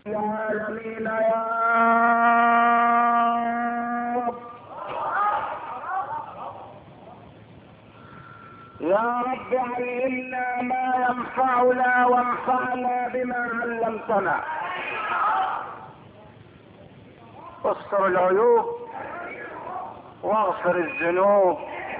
العالمين يا رب. يا رب علمنا ما ينفعنا وانفعنا بما علمتنا. استر العيوب واغفر الذنوب.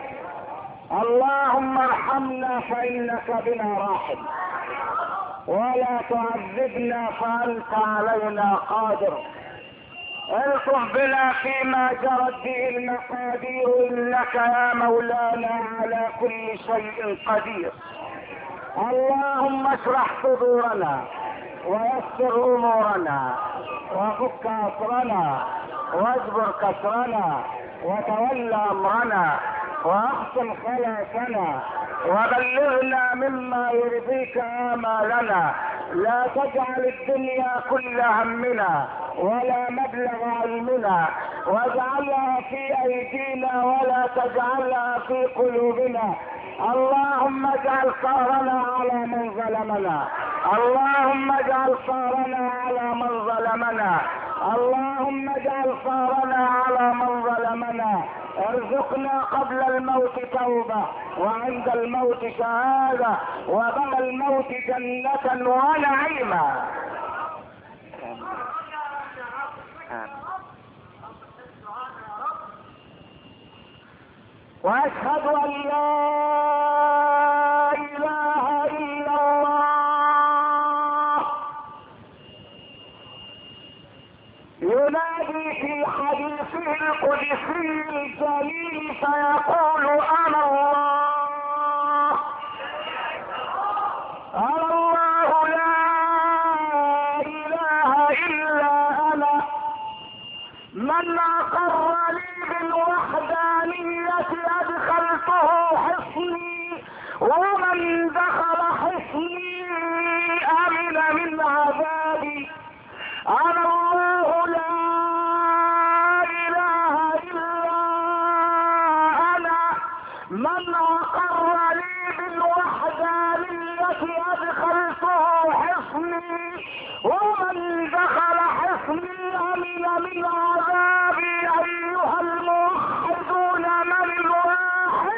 اللهم ارحمنا فانك بنا راحم، ولا تعذبنا فانت علينا قادر. الطف بنا فيما جرت به المقادير، انك يا مولانا على كل شيء قدير. اللهم اشرح صدورنا ويسر امورنا وفك اسرنا واجبر كسرنا وتولى امرنا واحسن خلاصنا وبلغنا مما يرضيك آمالنا. لا تجعل الدنيا كل همنا ولا مبلغ علمنا، واجعلها في ايدينا ولا تجعلها في قلوبنا. اللهم اجعل ثارنا على من ظلمنا، اللهم اجعل ثارنا على من ظلمنا، اللهم اجعل ثارنا على من ظلمنا. ارزقنا قبل الموت توبة، وعند الموت شهادة، وبعد الموت جنة ونعيما. واشهد ان لا اله الا الله ينادي في حديثه القدسي الجليل فيقول انا الله، انا الله لا اله الا انا. من اقر لي بالوحدانية ادخلته حصني، ومن دخل حصني امن من عذابي. انا الله لا اله الا انا. من اقر لي بالوحدانية ادخلته حصني، ومن دخل حصني امن من عذابي. ايها الموحدون من الواحد؟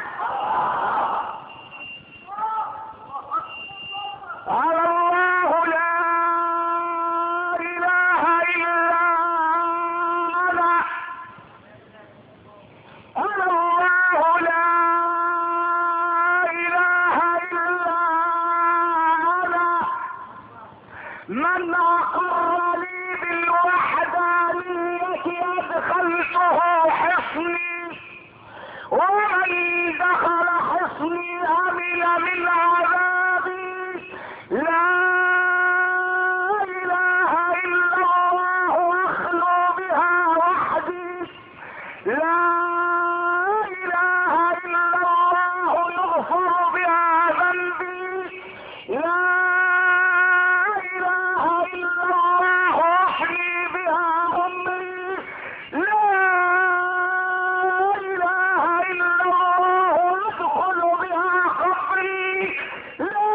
على الله لا اله الا انا. على الله لا اله الا انا. من اقر لي بالوحدانية ادخلته حصني، ومن دخل حصني امن من عذابي. لا اله الا الله اخلو بها وحدي. لا اله الا الله يغفر بها ذنبي. لا اله الا الله احيي بها عمري. لا اله الا الله ادخل بها قبري. لا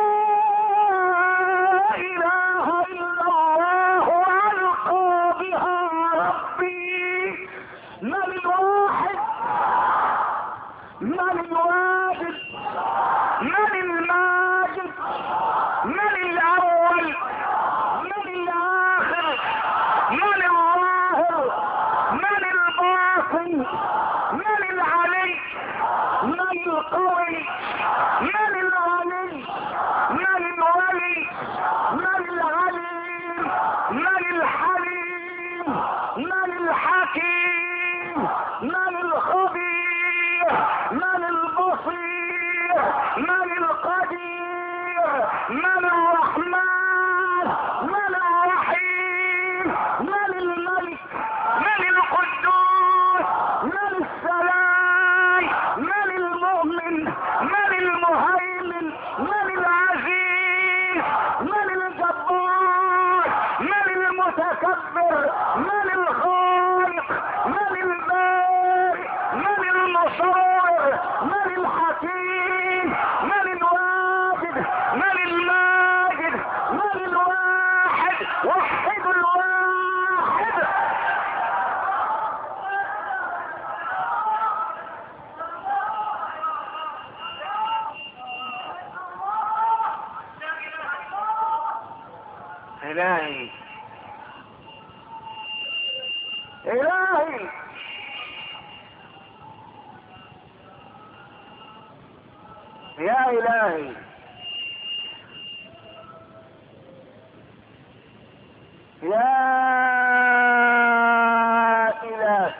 اله الا الله القى بها ربي. من الواحد؟ من الواجد؟ من الماجد؟ من الاول؟ من الاخر؟ من الظاهر؟ من الباطن؟ من العلي؟ من القوي؟ من الغني؟ من الولي؟ من العليم؟ من الحليم؟ من الحكيم؟ من الخبير؟ من البصير؟ من القدير؟ من الرحمن؟ من الرحيم؟ من الملك؟ من القدوس؟ من السلام؟ من المؤمن؟ من المهيمن؟ من العزيز؟ من الجبار؟ من المتكبر؟ من الخالق؟ من البارئ؟ من المصور؟ من الحكيم؟ من الواجد؟ من الماجد؟ من الواحد؟ وحدوا الواحد. إلهي إلهي يا إلهي يا إلهي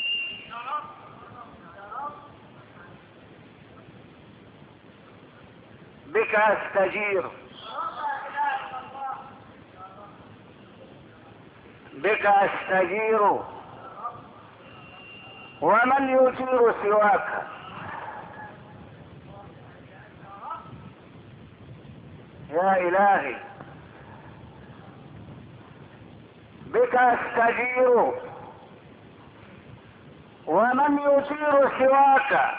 بك أستجير، بك أستجير، ومن يجير سواك. يا إلهي بك أستجير، ومن يجير سواك.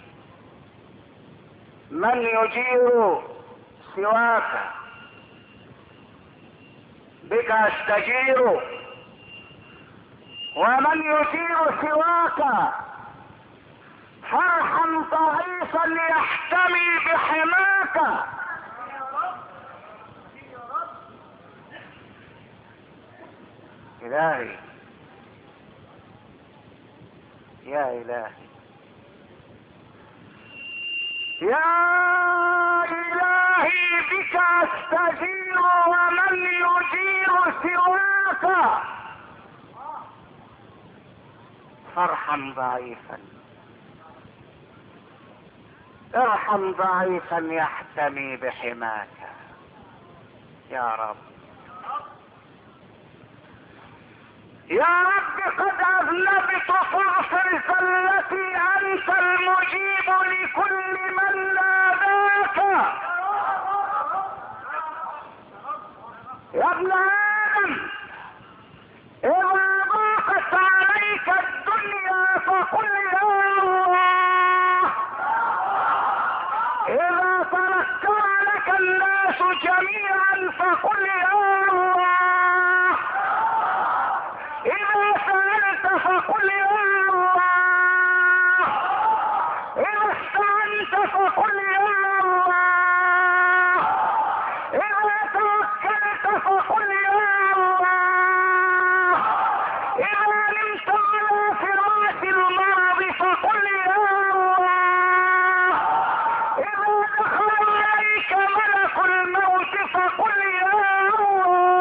من يجير سواك؟ بك أستجير، ومن يجير سواك. فارحم ضعيفا يحتمي بحماك. إلهي يا إلهي يا إلهي بك أستجير، ومن يجير سواك. فارحم ضعيفا، ارحم ضعيفا يحتمي بحماك يا رب. يا رب قد أذنبت فاغفر زلتي، أنت المجيب لكل من ناداك. يا ابن آدم إذا ضاقت عليك الدنيا فقل يا الله. إذا تنكر لك الناس جميعا فقل يا الله. إذا سألت فقل يا الله. إذا استعنت فقل يا الله. إذا توكلت فقل يا الله. إذا نمت على فراش المرض فقل يا الله. إذا دخل عليك ملك الموت فقل يا الله.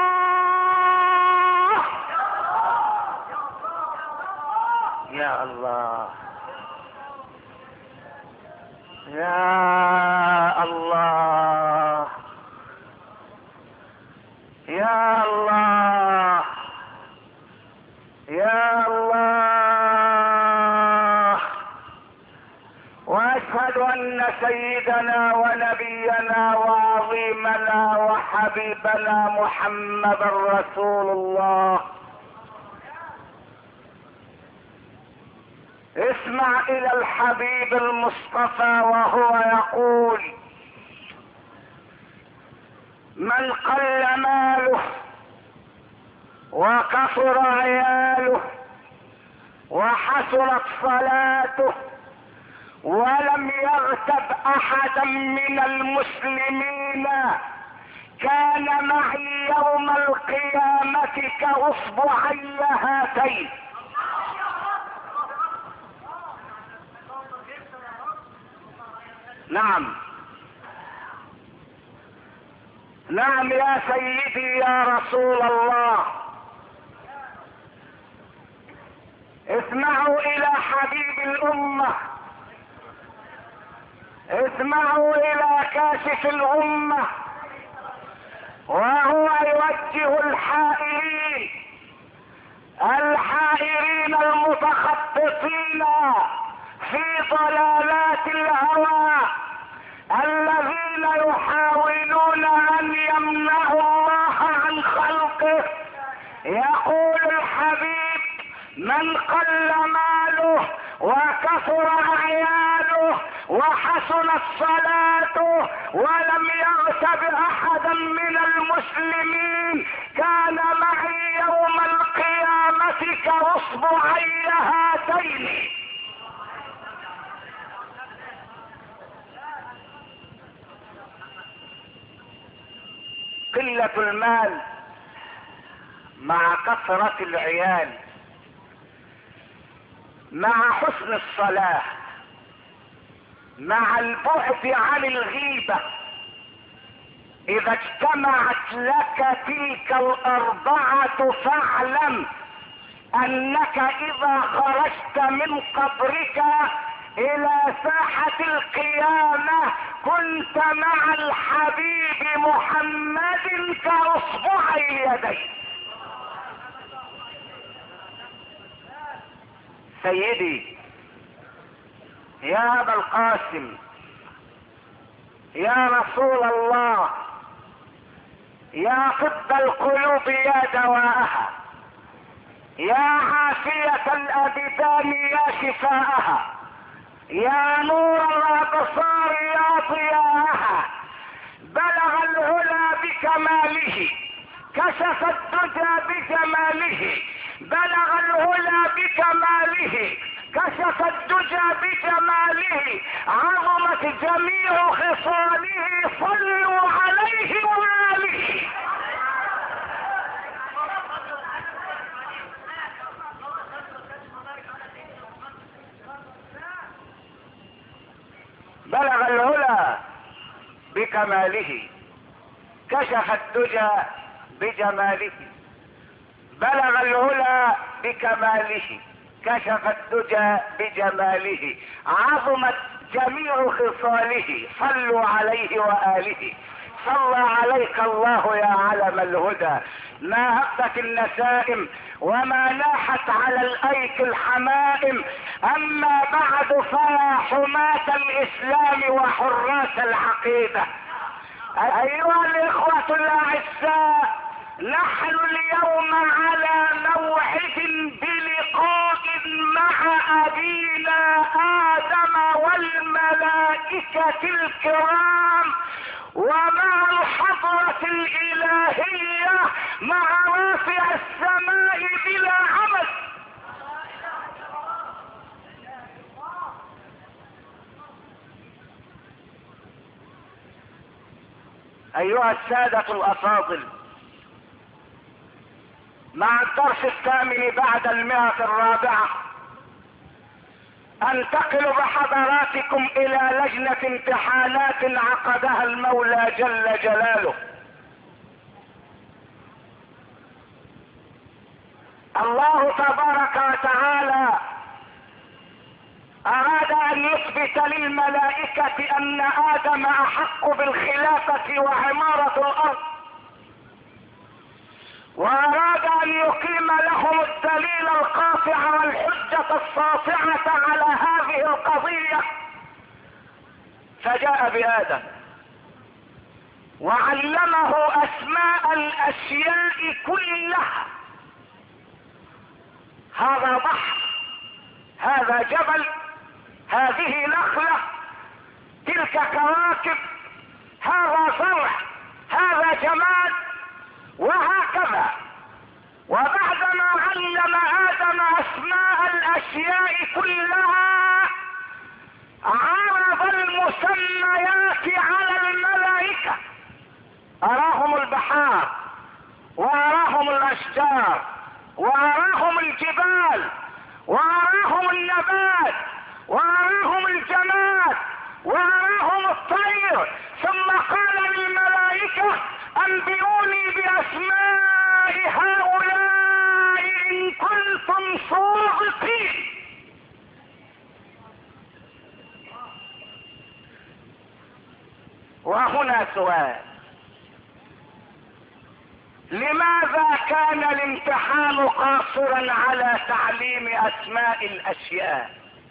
يا الله يا الله يا الله يا الله. واشهد ان سيدنا ونبينا وعظيمنا وحبيبنا محمد رسول الله. اسمع الى الحبيب المصطفى وهو يقول: من قل ماله وكثر عياله وحسنت صلاته ولم يغتب احدا من المسلمين كان معي يوم القيامة كاصبعي هاتين. نعم نعم يا سيدي يا رسول الله. اسمعوا الى حبيب الامة، اسمعوا الى كاشف الامة وهو يوجه الحائرين المتخبطين في ضلالات الهوى، الذين يحاولون ان يمنعوا الله عن خلقه. يقول الحبيب: من قل ماله وكثر عياله وحسنت صلاته ولم يغتب احدا من المسلمين، كان معي يوم القيامة كاصبعي هاتين. قلة المال مع كثرة العيال مع حسن الصلاة مع البعد عن الغيبة، اذا اجتمعت لك تلك الاربعة فاعلم انك اذا خرجت من قبرك الى ساحة القيامة كنت مع الحبيب محمد كاصبع اليدين. سيدي يا ابا القاسم، يا رسول الله، يا طب القلوب يا دواءها، يا عافية الابدان يا شفاءها، يا نور الابصار يا ضياءها، بلغ العلا بكماله كشف الدجى بجماله، بلغ العلا بكماله كشف الدجى بجماله، عظمت جميع خصاله، صلوا عليه وآله. بلغ العلا بكماله كشف الدجى بجماله، بلغ العلا بكماله كشف الدجى بجماله، عظمت جميع خصاله، صلوا عليه وآله. صلى عليك الله يا علم الهدى، ما هبت النسائم وما لاحت على الايك الحمائم، اما بعد فيا حماة الاسلام وحراس العقيدة، ايها الاخوة الاعزاء، نحن اليوم على موعد بلقاء مع ابينا ادم والملائكة الكرام ومع الحضرة الالهية مع رافع السماء بلا عمد. ايها السادة الافاضل، مع الدرس الثامن بعد 104 انتقل بحضراتكم الى لجنة امتحانات عقدها المولى جل جلاله. الله تبارك وتعالى اراد ان يثبت للملائكة ان ادم احق بالخلافة وعمارة الارض، واراد ان يقيم لهم الدليل القاطع والحجة الساطعة على هذه القضية، فجاء بآدم وعلمه اسماء الاشياء كلها، هذا بحر، هذا جبل، هذه نخلة، تلك كواكب، هذا زرع، هذا جماد، وهكذا. وبعدما علم آدم اسماء الاشياء كلها عرض المسميات على الملائكة، اراهم البحار واراهم الاشجار واراهم الجبال واراهم النبات واراهم الجماد واراهم الطير، ثم قال للملائكة انبئوني باسماء هؤلاء ان كنتم صادقين. وهنا سؤال، لماذا كان الامتحان قاصرا على تعليم اسماء الاشياء؟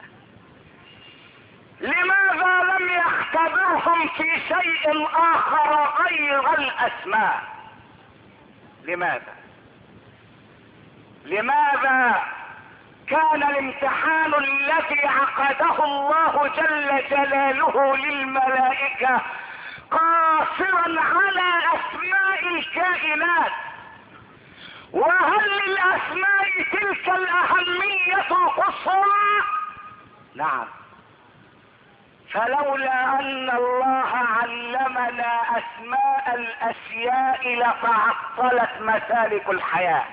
لماذا لم يختبرهم في شيء اخر غير الاسماء؟ لماذا كان الامتحان الذي عقده الله جل جلاله للملائكة قاصرا على اسماء الكائنات. وهل للاسماء تلك الاهمية القصوى؟ نعم. فلولا ان الله علمنا اسماء الاشياء لتعطلت مسالك الحياة.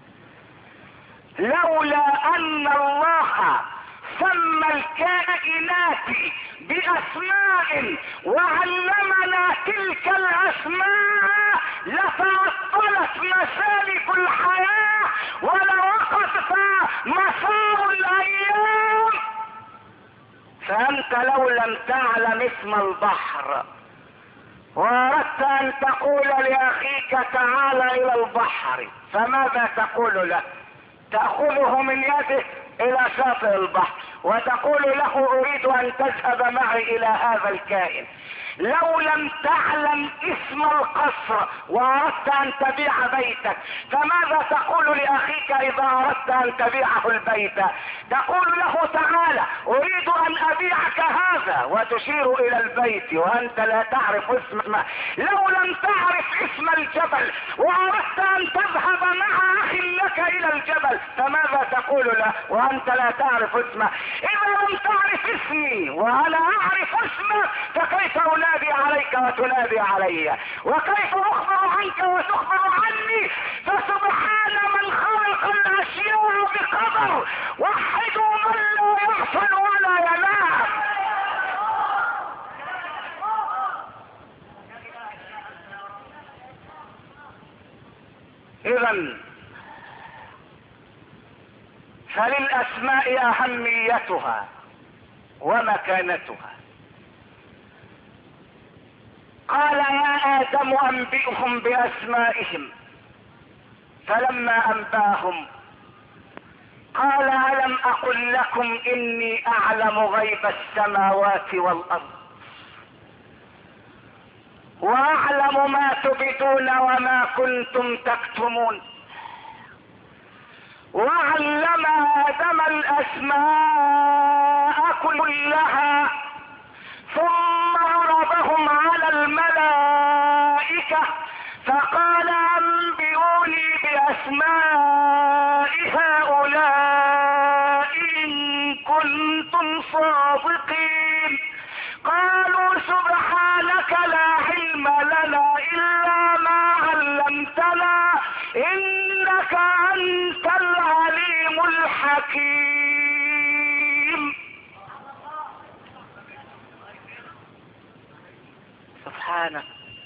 لولا ان الله سمى الكائنات باسماء وعلمنا تلك الاسماء لتعطلت مسالك الحياة ولوقفت مسار الايام. فانت لو لم تعلم اسم البحر واردت ان تقول لاخيك تعال الى البحر، فماذا تقول له؟ تأخذه من يده الى شاطئ البحر وتقول له اريد ان تذهب معي الى هذا الكائن. لو لم تعلم اسم القصر واردت ان تبيع بيتك، فماذا تقول لاخيك اذا اردت ان تبيعه البيت؟ تقول له تعالى اريد ان ابيعك هذا وتشير الى البيت وانت لا تعرف اسمه. لو لم تعرف اسم الجبل واردت ان تذهب مع اخ لك الى الجبل، فماذا تقول له وانت لا تعرف اسمه؟ اذا لم تعرف اسمي وانا اعرف اسمك فكيف انادي عليك وتنادي علي؟ وكيف اخبر عنك وتخبر عني؟ فسبحان من خلق الاشياء بقدر، وحدوا من لا يغفل ولا ينام. اذا فللاسماء اهميتها ومكانتها. قال يا آدم أنبئهم بأسمائهم، فلما أنباهم قال ألم أقل لكم إني أعلم غيب السماوات والأرض وأعلم ما تبدون وما كنتم تكتمون. وعلم آدم الأسماء كلها ثم عرضهم على الملائكة فقال أنبئوني بأسماء هؤلاء إن كنتم صادقين. قالوا سبحانك لا علم لنا إلا ما علمتنا إنك أنت العليم الحكيم. سبحانك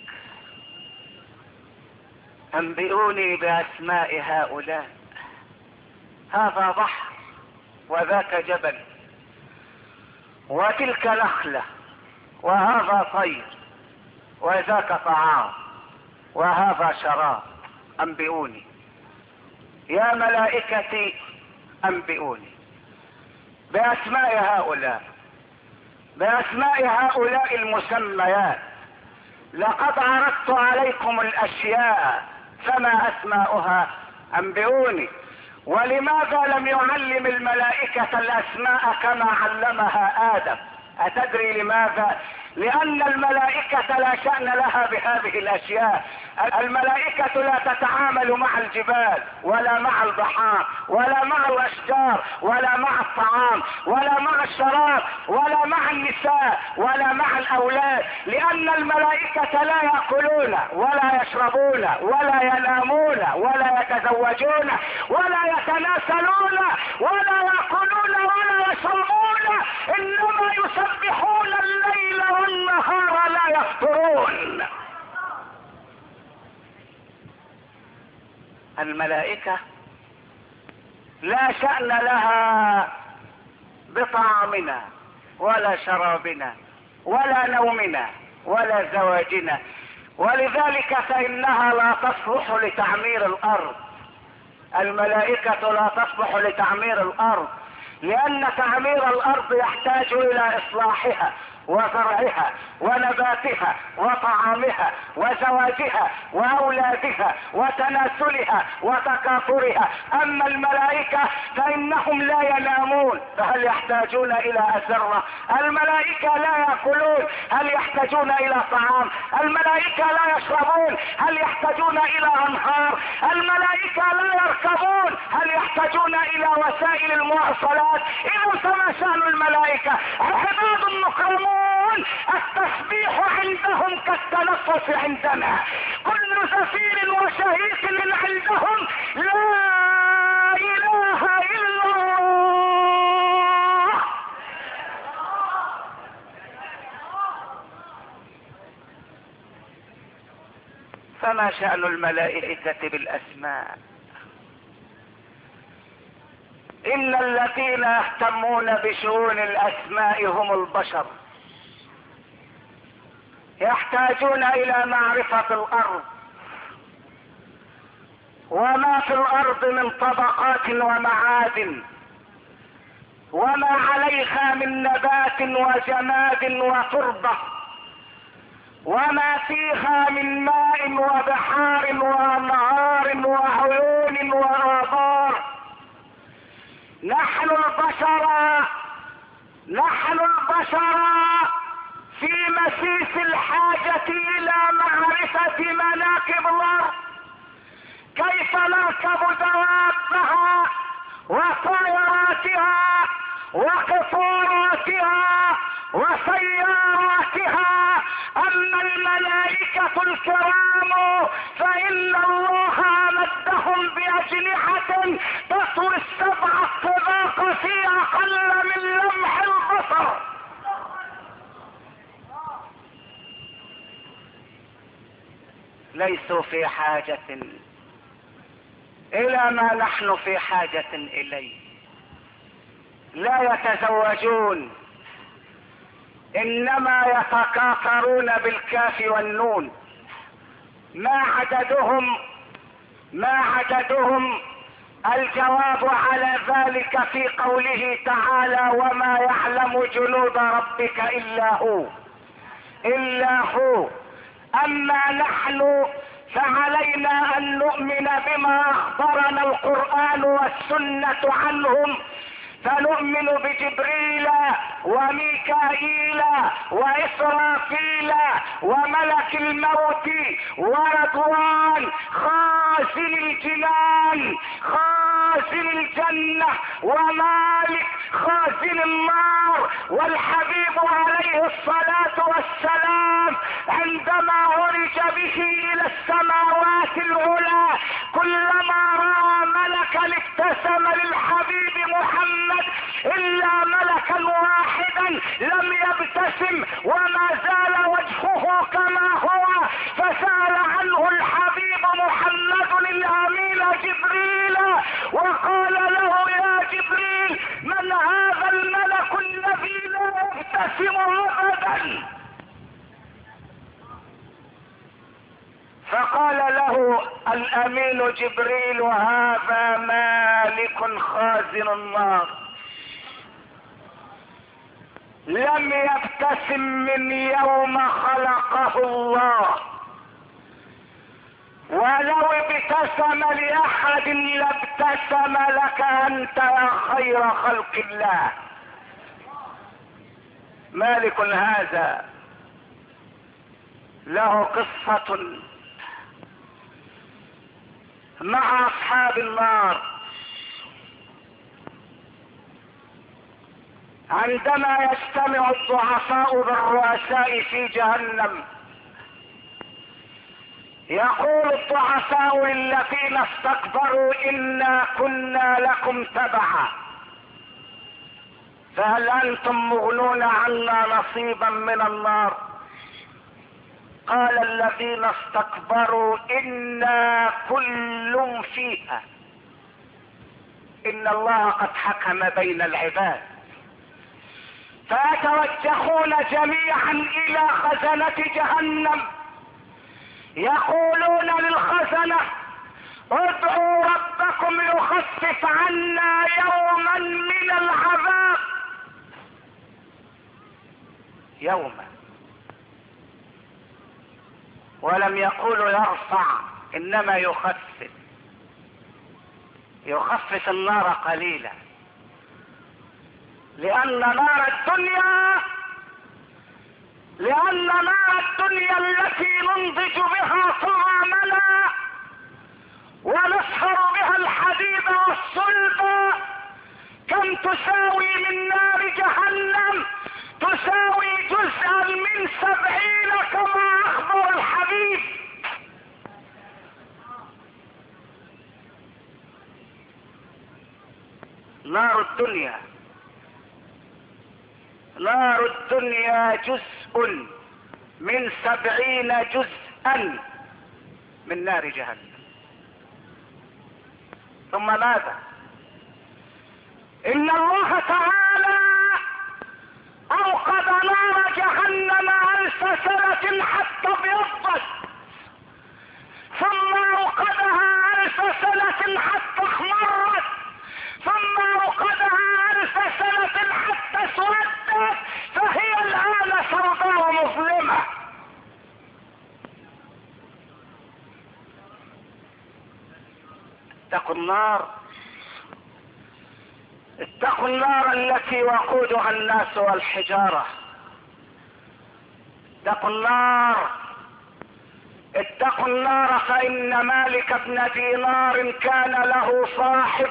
أنبئوني بأسماء هؤلاء. هذا بحر وذاك جبل وتلك نخلة وهذا طير وذاك طعام وهذا شراب. أنبئوني يا ملائكتي، أنبئوني بأسماء هؤلاء، بأسماء هؤلاء المسميات. لقد عرضت عليكم الأشياء فما أسماؤها؟ أنبئوني. ولماذا لم يعلم الملائكة الأسماء كما علمها آدم؟ أتدري لماذا؟ لأن الملائكة لا شأن لها بهذه الأشياء. الملائكة لا تتعامل مع الجبال ولا مع البحار ولا مع الأشجار ولا مع الطعام ولا مع الشراب ولا مع النساء ولا مع الأولاد، لأن الملائكة لا يأكلون ولا يشربون ولا ينامون ولا يتزوجون ولا يتناسلون ولا يأكلون ولا يشربون، إنما يسبحون الليل والنهار لا يفطرون. الملائكة لا شأن لها بطعامنا ولا شرابنا ولا نومنا ولا زواجنا، ولذلك فإنها لا تصلح لتعمير الأرض. الملائكة لا تصلح لتعمير الأرض، لأن تعمير الأرض يحتاج إلى إصلاحها وزرعها ونباتها وطعامها وزواجها واولادها وتناسلها وتكاثرها. اما الملائكة فانهم لا ينامون، فهل يحتاجون الى اسرة؟ الملائكة لا يأكلون، هل يحتاجون الى طعام؟ الملائكة لا يشربون، هل يحتاجون الى انهار؟ الملائكة لا يركبون، هل يحتاجون الى وسائل المواصلات؟ اذا فما شأن الملائكة؟ عباد مكرمون، التسبيح عندهم كالتنفس عندنا، كل زفير وشهيق من عندهم لا اله الا الله. فما شأن الملائكة بالاسماء؟ ان الذين يهتمون بشؤون الاسماء هم البشر، يحتاجون الى معرفة الارض وما في الارض من طبقات ومعادن، وما عليها من نبات وجماد وتربة، وما فيها من ماء وبحار وانهار وعيون وآبار. نحن البشر في مسيس الحاجة الى معرفة مناكب الارض، كيف نركب دوابها وطائراتها وقطاراتها وسياراتها. اما الملائكة الكرام فان الله امدهم باجنحة تطوي السبع الطباق في اقل من لمح البصر. ليسوا في حاجة الى ما نحن في حاجة اليه. لا يتزوجون، انما يتكاثرون بالكاف والنون. ما عددهم الجواب على ذلك في قوله تعالى وما يعلم جنود ربك الا هو. اما نحن فعلينا ان نؤمن بما اخبرنا القرآن والسنة عنهم، فنؤمن بجبريل وميكائيل وإسرافيل وملك الموت ورضوان خازن الجنان خازن الجنة ومالك خازن النار. والحبيب عليه الصلاة والسلام عندما عرج به إلى السماوات العلى كلما رأى ملكا ابتسم للحبيب محمد إلا ملكا واحدا لم يبتسم وما زال وجهه كما هو، فسأل عنه الحبيب محمد الأمين جبريل وقال له يا جبريل من هذا الملك الذي لا يبتسم أبدا؟ فقال له الأمين جبريل هذا مالك خازن النار لم يبتسم من يوم خلقه الله، ولو ابتسم لأحد لابتسم لك أنت يا خير خلق الله. مالك هذا له قصة مع أصحاب النار. عندما يجتمع الضعفاء بالرؤساء في جهنم يقول الضعفاء للذين استكبروا إنا كنا لكم تبعا فهل أنتم مغنون عنا نصيبا من النار؟ قال الذين استكبروا إنا كل فيها إن الله قد حكم بين العباد. فيتوجهون جميعا إلى خزنة جهنم يقولون للخزنة ادعوا ربكم يخفف عنا يوما من العذاب. يوما. ولم يقولوا يرفع، انما يخفف النار قليلا، لان نار الدنيا التي ننضج بها طعامنا ونسهر بها الحديد والصلب كم تساوي من نار جهنم؟ تساوي جزءا من 70 كما اخبر الحبيب. نار الدنيا جزء من 70 جزءا من نار جهنم. ثم ماذا؟ ان الله تعالى اوقد نار جهنم 1000 سنة حتى ابيضت، ثم اوقدها 1000 سنة حتى احمرت، ثم اوقدها 1000 سنة حتى اسودت، فهي الان سوداء مظلمة. اتقوا النار التي وقودها الناس والحجارة. اتقوا النار فإن مالك بن دينار كان له صاحب،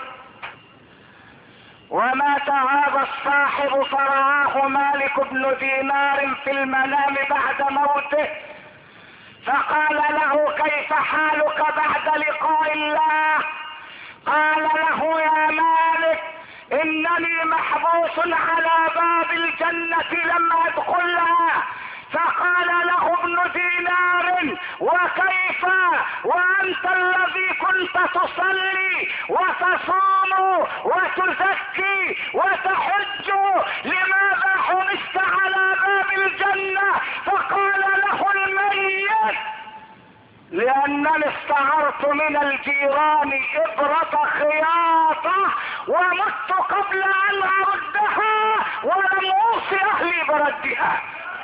ومات هذا الصاحب فرآه مالك بن دينار في المنام بعد موته، فقال له: كيف حالك بعد لقاء الله؟ قال له: يا مالك، انني محبوس على باب الجنة لم ادخلها. فقال له ابن دينار: وكيف وانت الذي كنت تصلي وتصوم وتزكي وتحج، لماذا حبست على باب الجنة؟ فقال له الميت: لانني استعرت من الجيران ابرة خياطة ومت قبل ان اردها ولم اوصي اهلي بردها.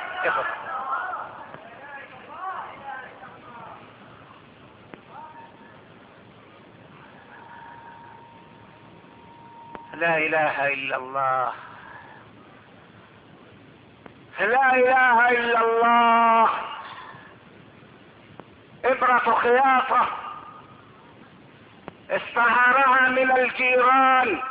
لا اله الا الله، لا اله الا الله. ابرة خياطة استعارها من الجيران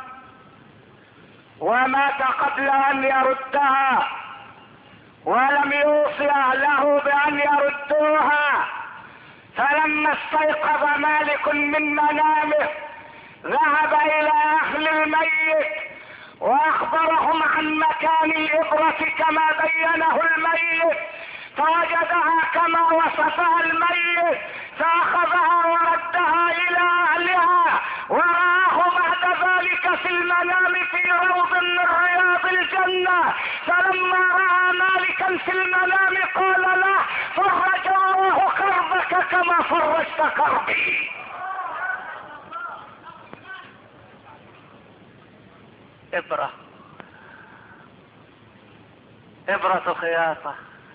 ومات قبل ان يردها ولم يوصي اهله بان يردوها. فلما استيقظ مالك من منامه ذهب الى اهل الميت واخبرهم عن مكان الابرة كما بينه الميت، فوجدها كما وصفها الميت، فاخذها وردها الى اهلها، ورآه بعد ذلك في المنام في روض من رياض الجنة. فلما رأى مالكا في المنام قال له: فرج الله كربك كما فرجت كربي. إبرة خياطة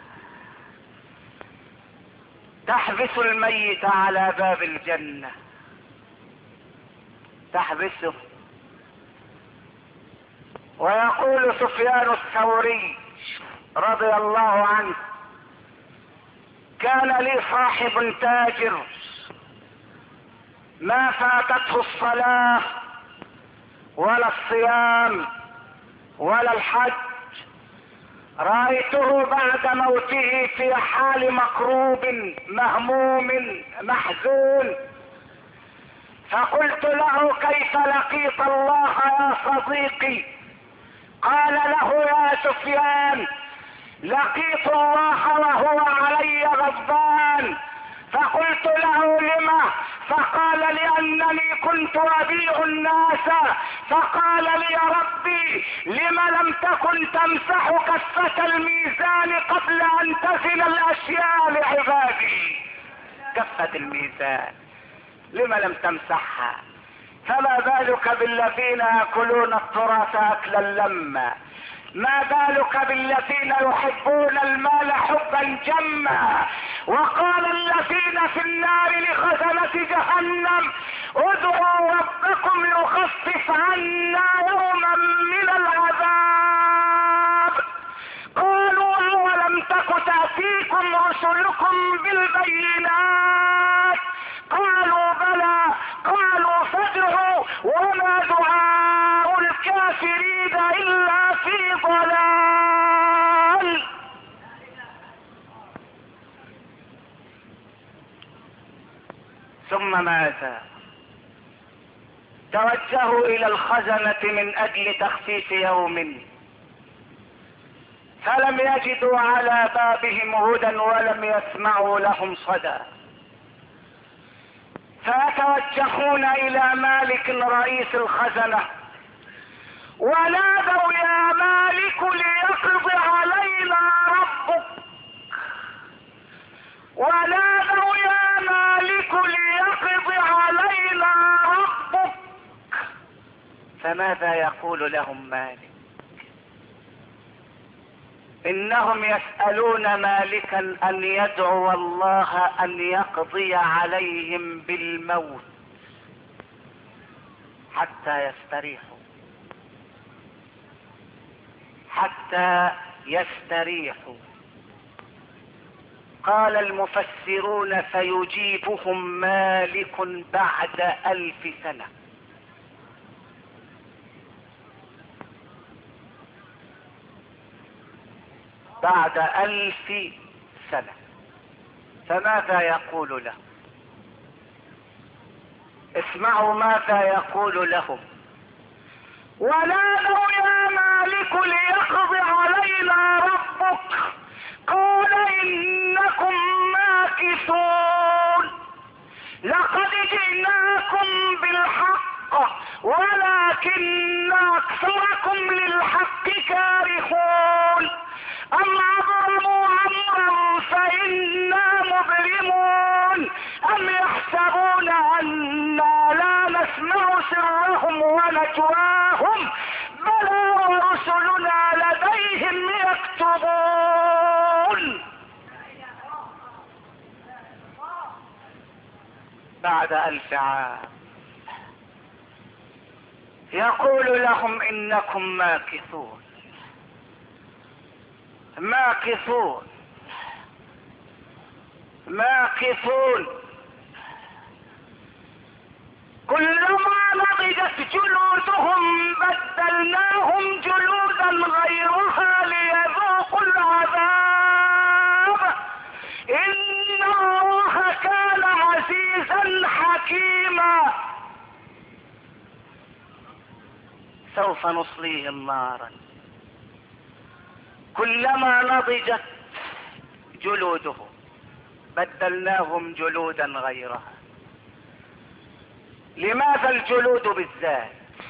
تحبس الميت على باب الجنة، تحبسه. ويقول سفيان الثوري رضي الله عنه: كان لي صاحب تاجر ما فاتته الصلاة ولا الصيام ولا الحج، رأيته بعد موته في حال مكروب مهموم محزون، فقلت له: كيف لقيت الله يا صديقي؟ قال له: يا سفيان، لقيت الله وهو علي غضبان. فقلت له: لما؟ فقال: لانني كنت ابيع الناس. فقال لي: يا ربي، لم لم تكن تمسح كفة الميزان قبل ان تزن الاشياء لعبادي؟ كفة الميزان لم لم تمسحها؟ فما بالك بالذين ياكلون التراث اكلا لما؟ ما بالك بالذين يحبون المال حبا جما. وقال الذين في النار لخزنة جهنم ادعوا ربكم يخفف عنا يوما من العذاب. قالوا اولم تك تأتيكم رسلكم بالبينات؟ قالوا بلى. قالوا فادعوا وما دعاء الكافرين الا في ضلال. ثم ماذا؟ توجهوا الى الخزنة من اجل تخفيف يوم، فلم يجدوا على بابهم هدى ولم يسمعوا لهم صدى، فيتوجهون الى مالك رئيس الخزنة ونادوا يا مالك ليقض علينا ربك. ونادوا يا مالك ليقض علينا ربك. فماذا يقول لهم مالك؟ انهم يسألون مالكا ان يدعو الله ان يقضي عليهم بالموت حتى يستريحوا، حتى يستريحوا. قال المفسرون فيجيبهم مالك بعد 1000 سنة. بعد 1000 سنة. فماذا يقول له؟ اسمعوا ماذا يقول لهم. ونادوا يا مالك ليقض علينا ربك. قال انكم ماكثون. لقد جئناكم بالحق ولكن اكثركم للحق كارهون. أم أبرموا أمرا فإنا مبرمون. أم يحسبون أنا لا نسمع سرهم ونجواهم. بلى ورسلنا لديهم يكتبون. بعد 1000 عام يقول لهم إنكم ماكثون. ماكثون ماكثون. كلما نضجت جلودهم بدلناهم جلودا غيرها ليذوقوا العذاب. إن الله كان عزيزا حكيما. سوف نصليهم نارا كلما نضجت جلودهم بدلناهم جلودا غيرها. لماذا الجلود بالذات؟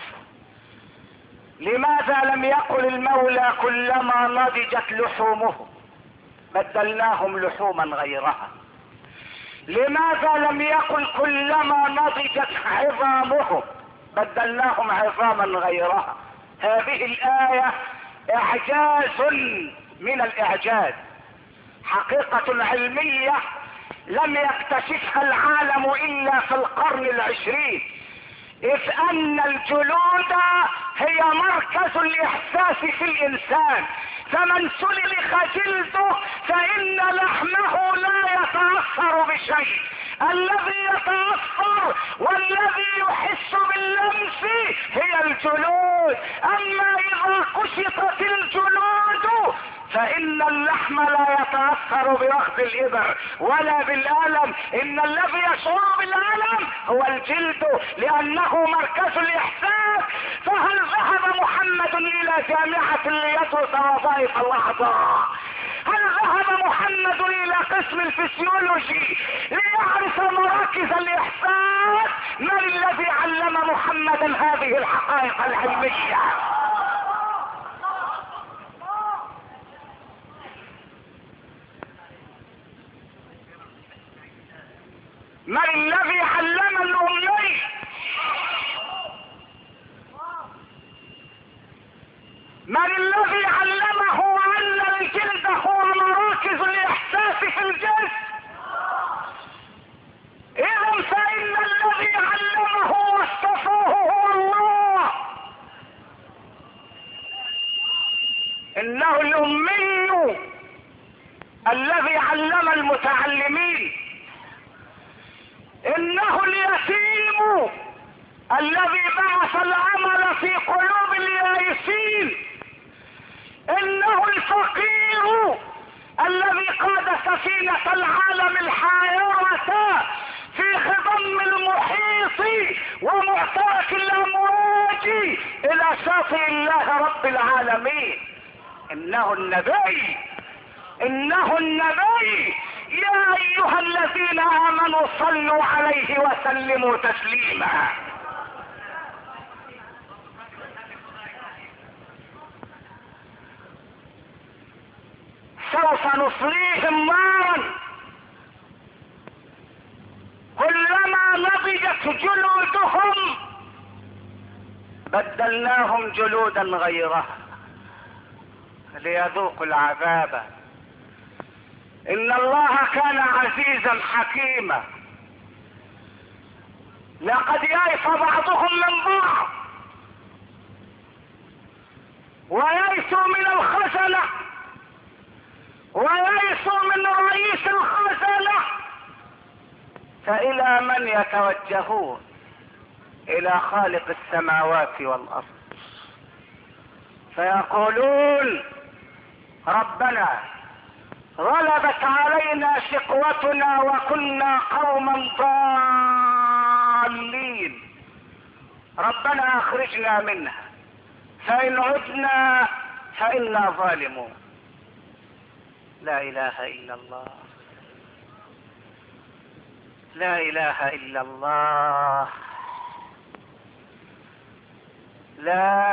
لماذا لم يقل المولى كلما نضجت لحومهم بدلناهم لحوما غيرها؟ لماذا لم يقل كلما نضجت عظامهم بدلناهم عظاما غيرها؟ هذه الآية اعجاز من الاعجاز، حقيقة علمية لم يكتشفها العالم الا في القرن 20، اذ ان الجلود هي مركز الاحساس في الانسان، فمن سلخ جلده فان لحمه لا يتأثر بشيء. الذي يتأثر والذي يحس باللمس هي الجلود. اما اذا كشطت الجلود فان اللحم لا يتأثر باخذ الابر ولا بالالم، ان الذي يشعر بالالم هو الجلد لانه مركز الاحساس. فهل ذهب محمد الى جامعة ليدرس وظائف الاعضاء؟ هل ذهب محمد الى قسم الفسيولوجي ليعرف مراكز الاحساس؟ من الذي علم محمدا هذه الحقائق العلمية؟ من الذي علم الأمي؟ من الذي علمه ان الجلد هو مراكز الاحساس في الجسم؟ اذا فان الذي علمه وصفه هو الله. انه الامي الذي علم المتعلمين، انه اليتيم الذي بعث الامل في قلوب اليائسين، انه الفقير الذي قاد سفينة العالم الحائرة في خضم المحيط ومعترك الامواج الى شاطئ الله رب العالمين. انه النبي، انه النبي. يا ايها الذين امنوا صلوا عليه وسلموا تسليما. سوف نصليهم نارا كلما نضجت جلودهم بدلناهم جلودا غيرها ليذوقوا العذاب. ان الله كان عزيزا حكيما. لقد يئس بعضهم من بعض ويئسوا من الخزنة ويئسوا من رئيس الخزنة، فإلى من يتوجهون؟ إلى خالق السماوات والأرض، فيقولون ربنا غلبت علينا شقوتنا وكنا قوما ضالين، ربنا اخرجنا منها فإن عدنا فإنا ظالمون. لا اله الا الله، لا اله الا الله، لا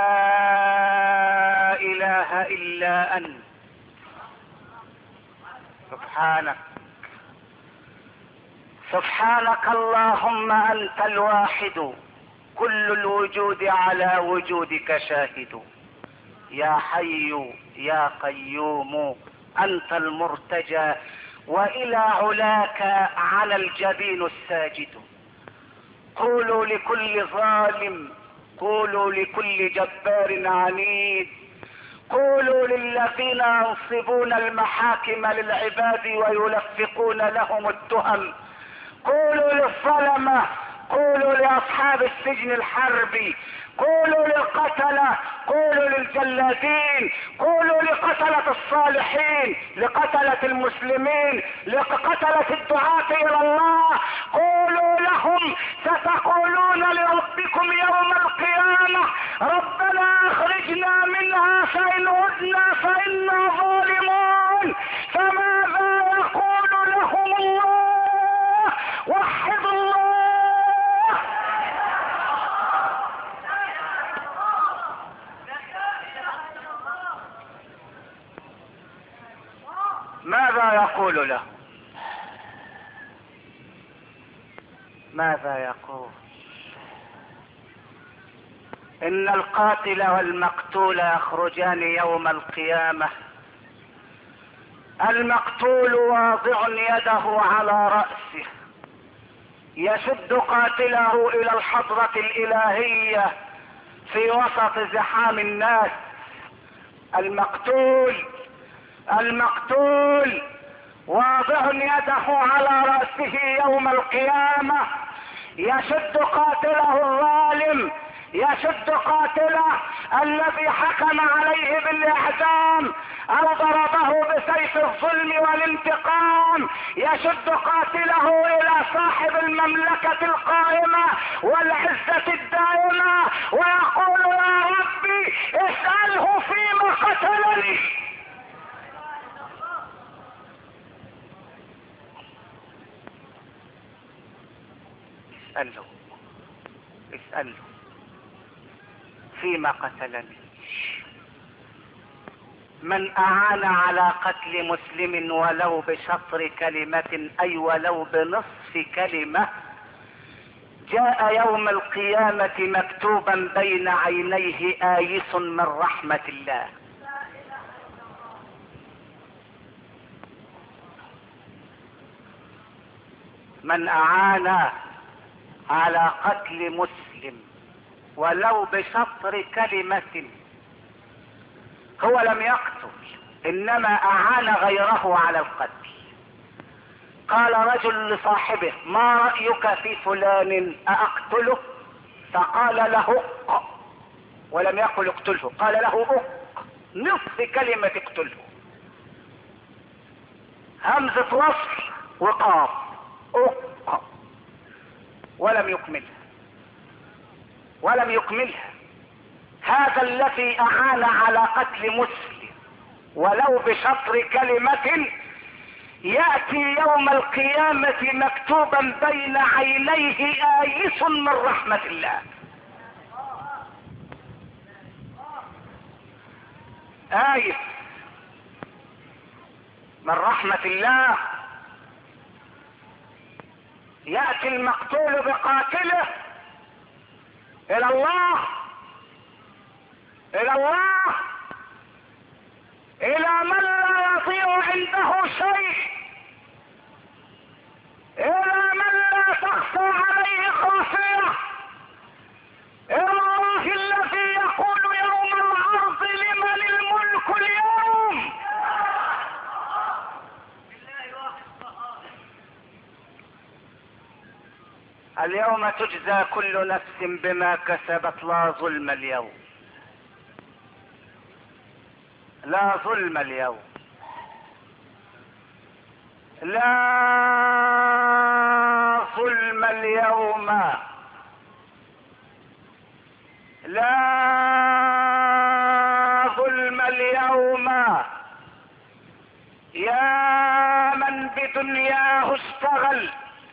اله الا انت سبحانك. سبحانك اللهم انت الواحد كل الوجود على وجودك شاهد. يا حي يا قيوم انت المرتجى والى علاك على الجبين الساجد. قولوا لكل ظالم، قولوا لكل جبار عنيد، قولوا للذين ينصبون المحاكم للعباد ويلفقون لهم التهم، قولوا للظلمة، قولوا لاصحاب السجن الحربي، قولوا للقتلة، قولوا للجلادين، قولوا لقتلة الصالحين، لقتلة المسلمين، لقتلة الدعاة الى الله، قولوا لهم ستقولون لربكم يوم القيامة ربنا اخرجنا منها فإن عدنا فإنا ظالمون. فماذا يقول لهم الله؟ وحد الله. ماذا يقول له؟ ماذا يقول؟ ان القاتل والمقتول يخرجان يوم القيامة، المقتول واضع يده على رأسه يشد قاتله الى الحضرة الالهية في وسط زحام الناس. المقتول واضع يده على رأسه يوم القيامة يشد قاتله الظالم، يشد قاتله الذي حكم عليه بالاعدام او ضربه بسيف الظلم والانتقام، يشد قاتله الى صاحب المملكة القائمة والعزة الدائمة ويقول يا ربي اسأله فيما قتلني. اسأله فيما قتلني. من اعان على قتل مسلم ولو بشطر كلمة اي ولو بنصف كلمة جاء يوم القيامة مكتوبا بين عينيه آيس من رحمة الله. من أعان على قتل مسلم ولو بشطر كلمة، هو لم يقتل انما اعان غيره على القتل. قال رجل لصاحبه: ما رأيك في فلان، أأقتله؟ فقال له اق، ولم يقل اقتله، قال له اق، نصف كلمة اقتله، همزة وصل وقاف، اق، ولم يكملها. هذا الذي اعان على قتل مسلم ولو بشطر كلمة يأتي يوم القيامة مكتوبا بين عينيه آيس من رحمة الله. آيس من رحمة الله. يأتي المقتول بقاتله إلى الله، إلى من لا يضيع عنده شيء، إلى من لا تخفى عليه خافية، إلى الله الذي يقول يوم العرض: لمن الملك اليوم؟ اليوم تجزى كل نفس بما كسبت، لا ظلم اليوم، لا ظلم اليوم، لا ظلم اليوم، لا ظلم اليوم. يا من بدنياه اشتغل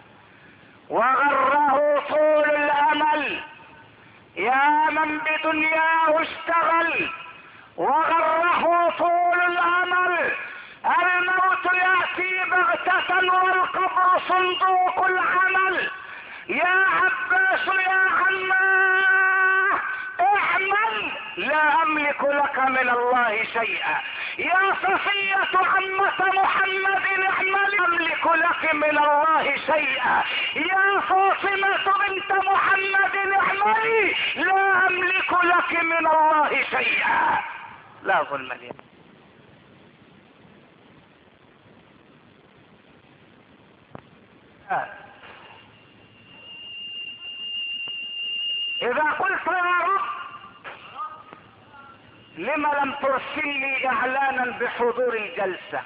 وغره طول الامل، يا من بدنياه اشتغل وغره طول الامل، الموت يأتي بغتة والقبر صندوق العمل. يا عباس يا عماه اعمل، لا املك لك من الله شيئا. يا صفية عمة محمد اعمل، لا املك لك من الله شيئا. يا فاطمة بنت محمد اعملي، لا املك لك من الله شيئا. لا ظلم اليوم. إذا قلت يا رب لم لم ترسل لي إعلانا بحضور الجلسة،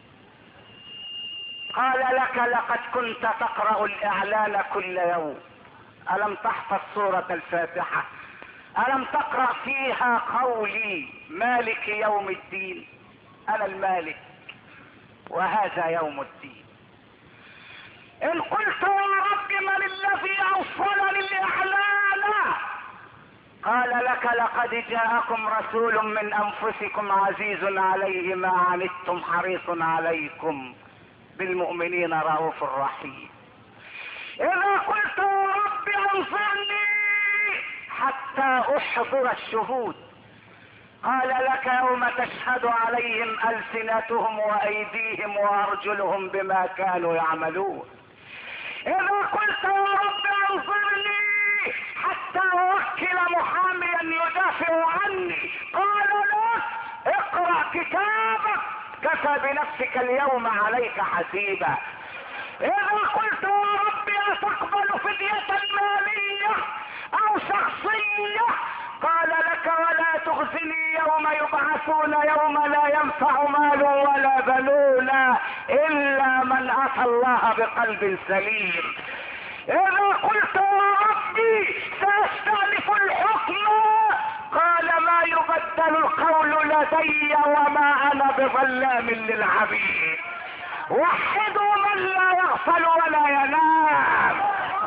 قال لك: لقد كنت تقرأ الإعلان كل يوم. ألم تحفظ سورة الفاتحة؟ ألم تقرأ فيها قولي مالك يوم الدين؟ أنا المالك وهذا يوم الدين. إن قلت يا رب من الذي أوصلني الإعلان؟ قال لك: لقد جاءكم رسول من أنفسكم عزيز عليه ما عنتم حريص عليكم بالمؤمنين رؤوف رحيم. إذا قلت يا رب انصرني حتى أحضر الشهود، قال لك: يوم تشهد عليهم ألسنتهم وأيديهم وأرجلهم بما كانوا يعملون. إذا قلت يا رب انصرني حتى أوكل محاميا يدافع عني، قال له: اقرأ كتابك، كفى بنفسك اليوم عليك حسيبا. إذا قلت يا رب أتقبل فدية مالية أو شخصية، قال لك: ولا تخزني يوم يبعثون يوم لا ينفع مال ولا بنون إلا من أتى الله بقلب سليم. إذا قلت يا ربي سأستأنف الحكم، قال: ما يبدل القول لدي وما أنا بظلام للعبيد. وحدوا من لا يغفل ولا ينام.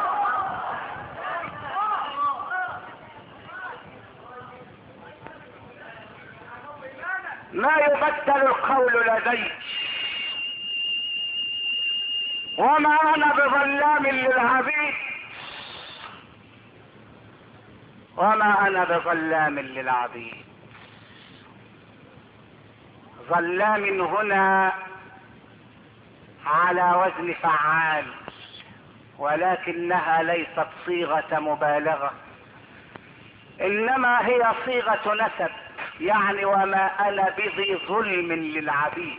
ما يبدل القول لدي وما انا بظلام للعبيد. وما انا بظلام للعبيد. ظلام هنا على وزن فعال، ولكنها ليست صيغة مبالغة، انما هي صيغة نسب، يعني وما انا بذي ظلم للعبيد.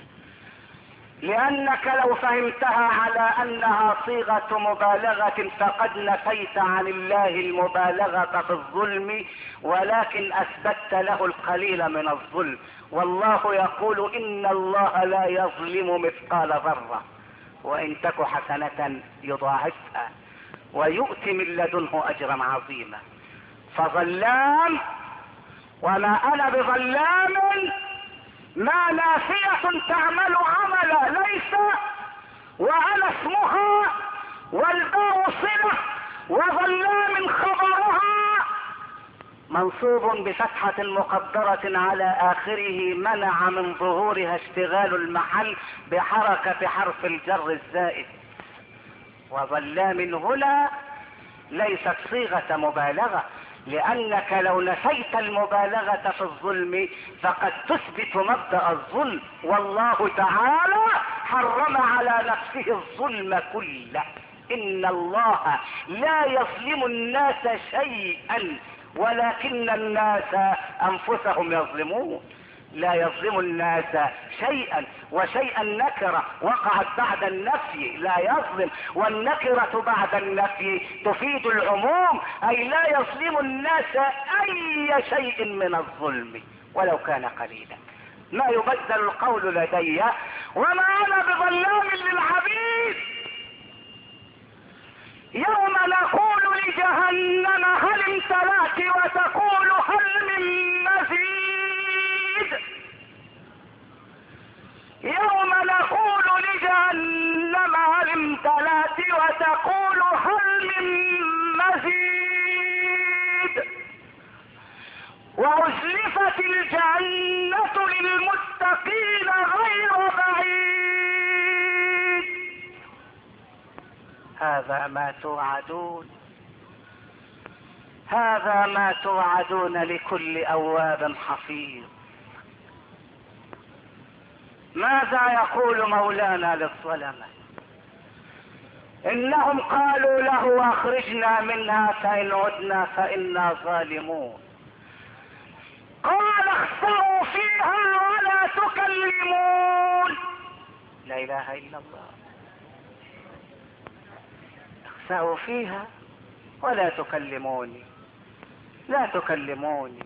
لانك لو فهمتها على انها صيغة مبالغة فقد نفيت عن الله المبالغة في الظلم، ولكن اثبتت له القليل من الظلم. والله يقول ان الله لا يظلم مثقال ذرة وان تك حسنة يضاعفها ويؤتي من لدنه اجرا عظيما. فظلام وما انا بظلام ما نافية تعمل عملا ليس، وانا اسمها والباء صلة، وظلام خبرها منصوب بفتحة مقدرة على اخره منع من ظهورها اشتغال المحل بحركة حرف الجر الزائد. وظلام هنا ليست صيغة مبالغة، لانك لو نفيت المبالغة في الظلم فقد تثبت مبدأ الظلم، والله تعالى حرم على نفسه الظلم كله. ان الله لا يظلم الناس شيئا ولكن الناس انفسهم يظلمون. لا يظلم الناس شيئا، وشيئا نكرة وقعت بعد النفي، لا يظلم، والنكرة بعد النفي تفيد العموم، اي لا يظلم الناس اي شيء من الظلم ولو كان قليلا. ما يبدل القول لدي وما انا بظلام للعبيد. يوم نقول لجهنم هل امتلأت وتقول هل من مزيد. يوم نقول لجهنم هل امتلأت وتقول هل من مزيد. وأزلفت الجنة للمتقين غير بعيد. هذا ما توعدون، هذا ما توعدون لكل أواب حفيظ. ماذا يقول مولانا للظلمة؟ انهم قالوا له اخرجنا منها فان عدنا فانا ظالمون. قال اخسئوا فيها ولا تكلمون. لا اله الا الله. اخسئوا فيها ولا تكلموني، لا تكلموني،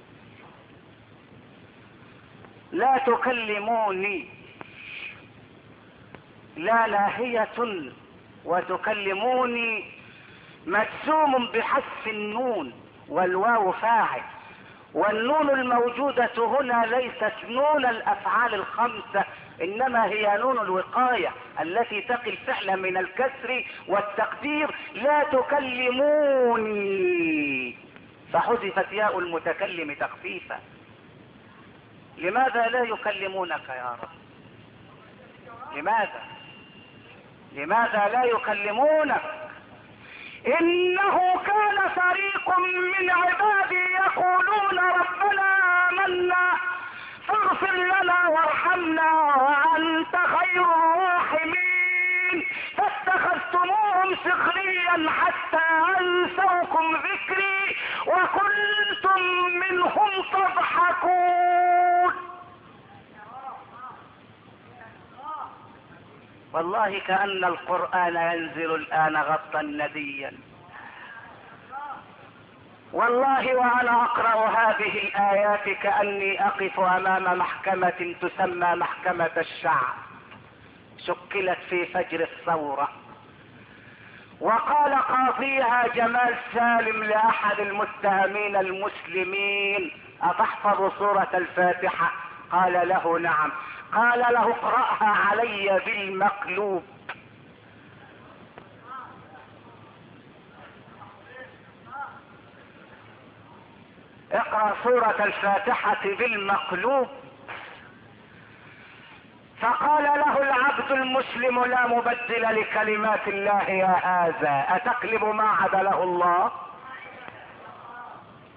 لا تكلموني. لا ناهية، وتكلموني مجزوم بحذف النون والواو فاعل، والنون الموجودة هنا ليست نون الافعال الخمسة، انما هي نون الوقاية التي تقي الفعل من الكسر والتقدير. لا تكلموني، فحذفت ياء المتكلم تخفيفا. لماذا لا يكلمونك يا رب؟ لماذا لا يكلمونك؟ انه كان فريق من عبادي يقولون ربنا آمنا فاغفر لنا وارحمنا وانت خير الراحمين فاتخذتموهم سخريا حتى انسوكم ذكري وكنتم منهم تضحكون. والله كأن القرآن ينزل الآن غطا نديا. والله وأنا أقرأ هذه الآيات كأني أقف أمام محكمة تسمى محكمة الشعب، شكلت في فجر الثورة، وقال قاضيها جمال سالم لأحد المتهمين المسلمين: أتحفظ سورة الفاتحة؟ قال له: نعم. قال له: اقرأها علي بالمقلوب. اقرأ سورة الفاتحة بالمقلوب. فقال له العبد المسلم: لا مبدل لكلمات الله يا هذا، أتقلب ما عدله الله؟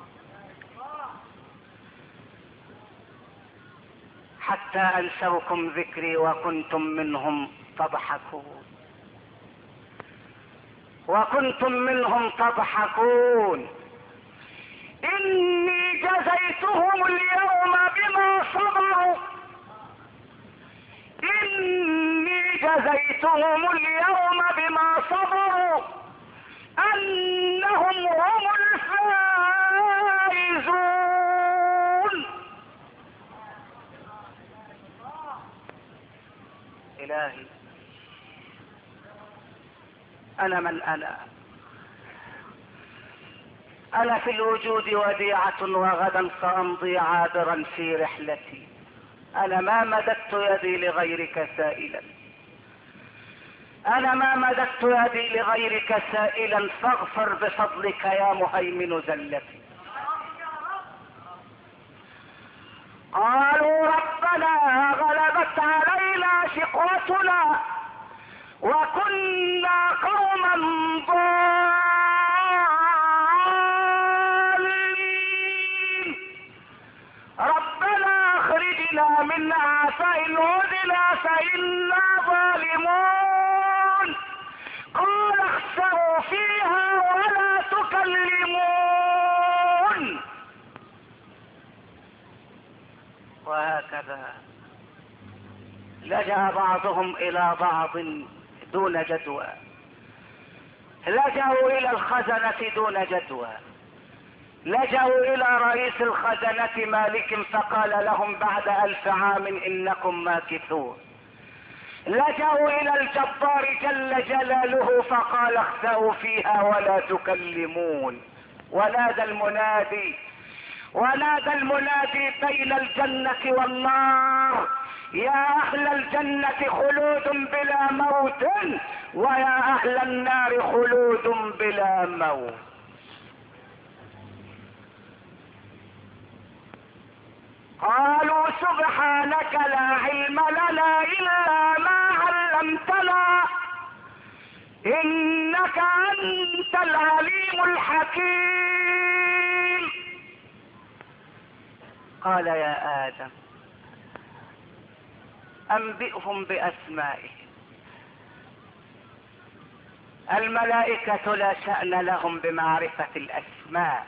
حتى انسوكم ذكري وكنتم منهم تضحكون. وكنتم منهم تضحكون. اني جزيتهم اليوم بما صبروا. اني جزيتهم اليوم بما صبروا انهم هم الفائزون. الهي انا من انا في الوجود وديعة وغدا سأمضي عابرا في رحلتي. انا ما مددت يدي لغيرك سائلا. انا ما مددت يدي لغيرك سائلا فاغفر بفضلك يا مهيمن زلتي. قالوا ربنا غلبت علينا شقوتنا وكنا قوما ضالين. ربنا اخرجنا منها فإن عدنا فإنا ظالمون. قال اخسئوا فيها ولا تكلمون. وهكذا لجأ بعضهم إلى بعض دون جدوى. لجأوا إلى الخزنة دون جدوى. لجأوا إلى رئيس الخزنة مالك فقال لهم بعد 1000 عام إنكم ماكثون. لجأوا إلى الجبار جل جلاله فقال اخسئوا فيها ولا تكلمون. ونادى المنادي بين الجنة والنار يا أهل الجنة خلود بلا موت ويا أهل النار خلود بلا موت. قالوا سبحانك لا علم لنا إلا ما علمتنا إنك أنت العليم الحكيم. قال يا آدم أنبئهم بأسمائهم. الملائكة لا شأن لهم بمعرفة الأسماء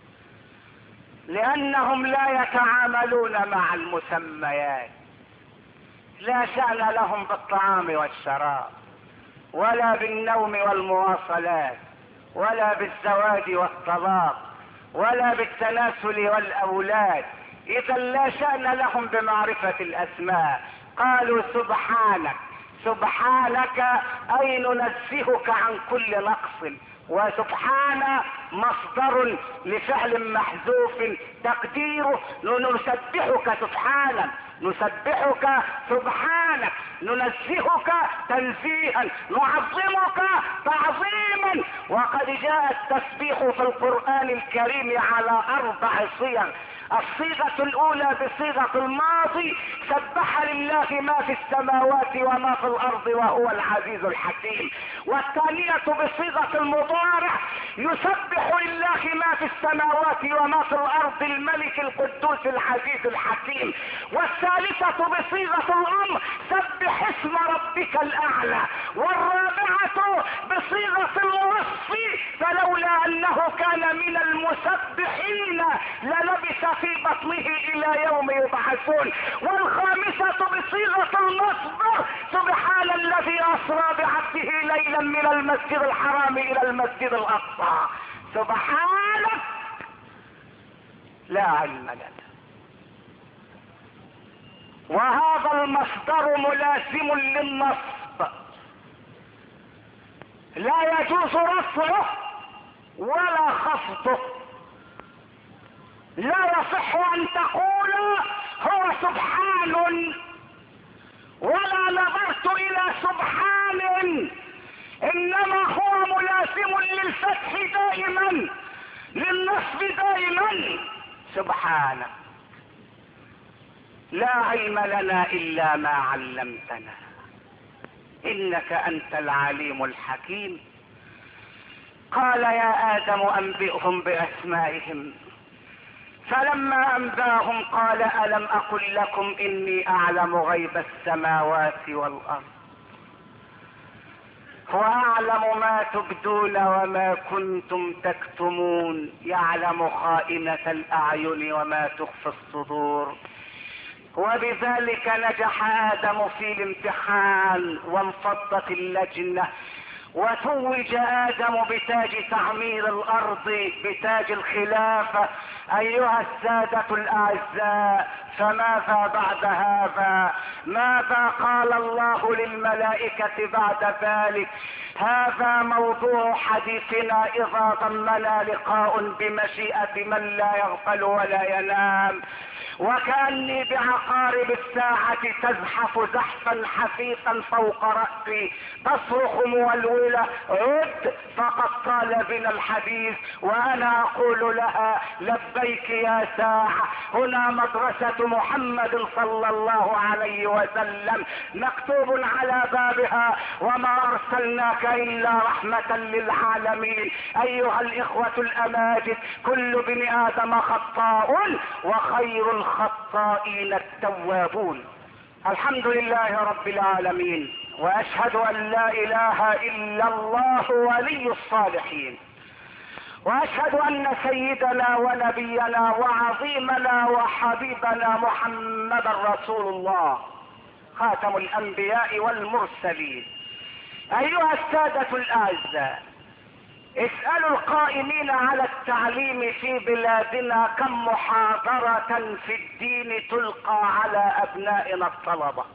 لأنهم لا يتعاملون مع المسميات. لا شأن لهم بالطعام والشراب ولا بالنوم والمواصلات ولا بالزواج والطلاق ولا بالتناسل والأولاد. إذا لا شأن لهم بمعرفة الأسماء. قالوا سبحانك أي ننزهك عن كل نقص. وسبحان مصدر لفعل محذوف تقديره نسبحك سبحانا. نسبحك سبحانك ننزهك تنزيها نعظمك تعظيما. وقد جاء التسبيح في القرآن الكريم على 4 صيغ. الصيغة الأولى بصيغة الماضي سبح لله ما في السماوات وما في الأرض وهو العزيز الحكيم. والثانية بصيغة المضارع يسبح لله ما في السماوات وما في الأرض الملك القدوس العزيز الحكيم. والثالثة بصيغة الأمر سبح اسم ربك الأعلى. والرابعة بصيغة الوصف فلولا أنه كان من المسبحين للبث في بطنه إلى يوم يبعثون. والخامسة بصيغة المصدر سبحان الذي أسرى بعبده ليلا من المسجد الحرام إلى المسجد الأقصى. سبحانك لا علم لنا. وهذا المصدر ملازم للنصب لا يجوز رفعه ولا خفضه. لا يصح ان تقول هو سبحان ولا نظرت الى سبحان، انما هو ملازم للفتح دائما للنصب دائما. سبحانك لا علم لنا الا ما علمتنا انك انت العليم الحكيم. قال يا آدم أنبئهم بأسمائهم. فلما انباهم قال الم اقل لكم اني اعلم غيب السماوات والارض واعلم ما تبدون وما كنتم تكتمون يعلم خائنة الاعين وما تخفي الصدور. وبذلك نجح ادم في الامتحان وانفضت اللجنة وتوج ادم بتاج تعمير الارض بتاج الخلافة. ايها السادة الاعزاء، فماذا بعد هذا؟ ماذا قال الله للملائكة بعد ذلك؟ هذا موضوع حديثنا اذا ضمنا لقاء بمشيئة من لا يغفل ولا ينام. وكأني بعقارب الساعة تزحف زحفا حثيثا فوق رأسي تصرخ مولولة عد فقد طال بنا الحديث، وانا اقول لها لبيك يا ساعة. هنا مدرسة محمد صلى الله عليه وسلم مكتوب على بابها وما ارسلناك الا رحمة للعالمين. ايها الاخوة الاماجد، كل ابن ادم خطاء وخير الخطائين التوابون. الحمد لله رب العالمين، واشهد ان لا اله الا الله ولي الصالحين، واشهد ان سيدنا ونبينا وعظيمنا وحبيبنا محمدا رسول الله خاتم الانبياء والمرسلين. ايها السادة الاعزاء، اسألوا القائمين على التعليم في بلادنا كم محاضرة في الدين تلقى على ابنائنا الطلبة.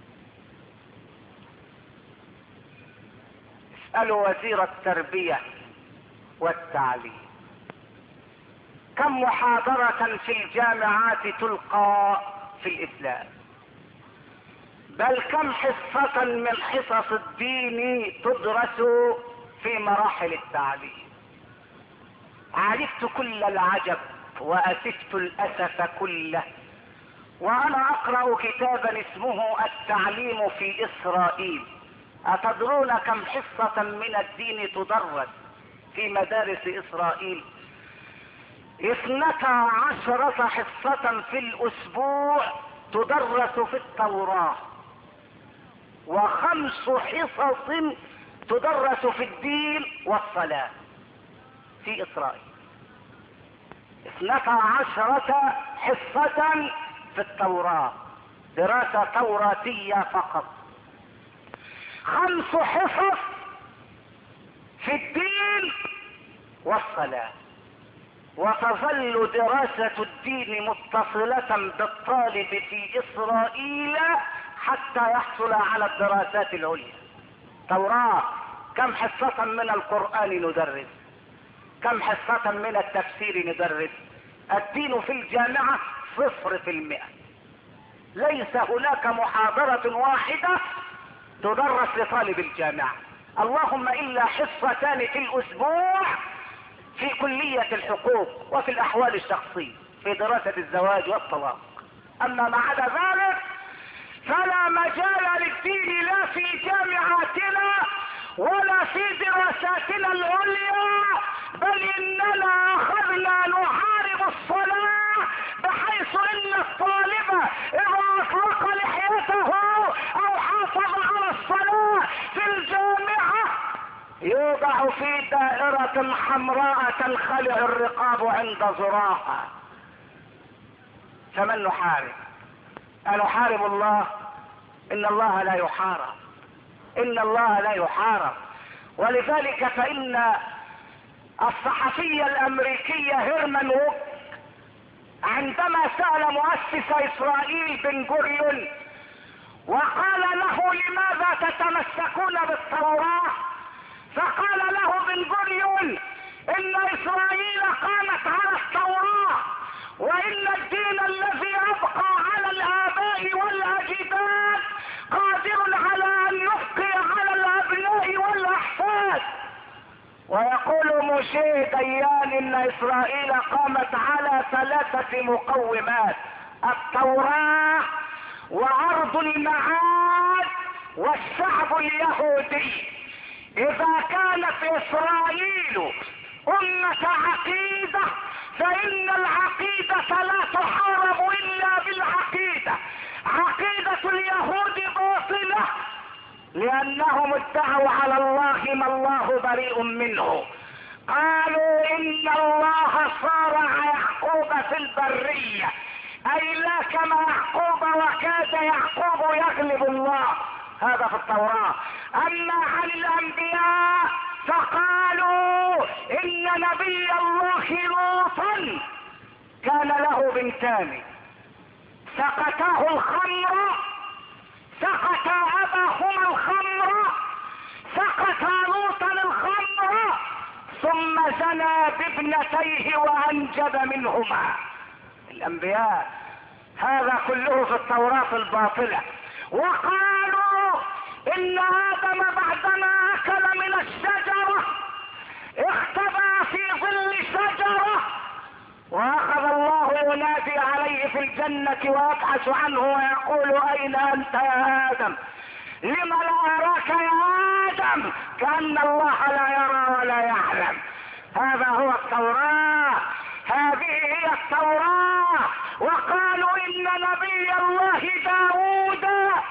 اسألوا وزير التربية والتعليم كم محاضرة في الجامعات تلقى في الاسلام، بل كم حصة من حصص الدين تدرس في مراحل التعليم. عرفت كل العجب واسفت الاسف كله وانا اقرأ كتابا اسمه التعليم في اسرائيل. اتدرون كم حصة من الدين تدرس في مدارس اسرائيل؟ 12 حصة في الاسبوع تدرس في التوراة، و5 حصص تدرس في الدين والصلاة في اسرائيل. 12 حصة في التوراة، دراسة توراتية فقط. 5 حصص في الدين والصلاة. وتظل دراسة الدين متصلة بالطالب في اسرائيل حتى يحصل على الدراسات العليا. توراة، كم حصة من القرآن ندرس؟ كم حصة من التفسير ندرس؟ الدين في الجامعة 0%. ليس هناك محاضرة واحدة تدرس لطالب الجامعة، اللهم إلا حصتان في الأسبوع في كلية الحقوق وفي الأحوال الشخصية في دراسة الزواج والطلاق. أما ما عدا ذلك فلا مجال للدين لا في جامعاتنا ولا في دراساتنا العليا، بل اننا اخذنا نحارب الصلاة، بحيث ان الطالب اذا اطلق لحيته او حافظ على الصلاة في الجامعة يوضع في دائرة حمراء تنخلع الرقاب عند زراها. فمن نحارب؟ أنحارب الله؟ إن الله لا يحارب، إن الله لا يحارب. ولذلك فإن الصحفي الأمريكي هيرمان ووك عندما سأل مؤسس إسرائيل بن غوريون وقال له لماذا تتمسكون بالتوراة، فقال له بن غوريون إن إسرائيل قامت على التوراة، وإن الدين الذي أبقى على الآباء والأجداد قادر على أن يبقي على الأبناء والأحفاد. ويقول موشيه ديان إن إسرائيل قامت على 3 مقومات: التوراة وأرض المعاد والشعب اليهودي. إذا كانت إسرائيل أمة عقيدة فإن العقيدة لانهم ادعوا على الله ما الله بريء منه. قالوا ان الله صارع يعقوب في البرية، اي لا كما يعقوب وكاد يعقوب يغلب الله، هذا في التوراة. اما عن الانبياء فقالوا ان نبي الله لوطا كان له بنتان، سقته الخمر، سقط اباهما الخمر، سقط لوطا الخمر، ثم زنى بابنتيه وانجب منهما. الانبياء هذا كله في التوراة الباطلة. وقالوا ان ادم بعدما اكل من الشجرة اختبأ في ظل شجرة، واخذ الله ينادي عليه في الجنة ويبحث عنه ويقول اين انت يا ادم؟ لم لا اراك يا ادم؟ كأن الله لا يرى ولا يعلم. هذا هو التوراة، هذه هي التوراة. وقالوا ان نبي الله داود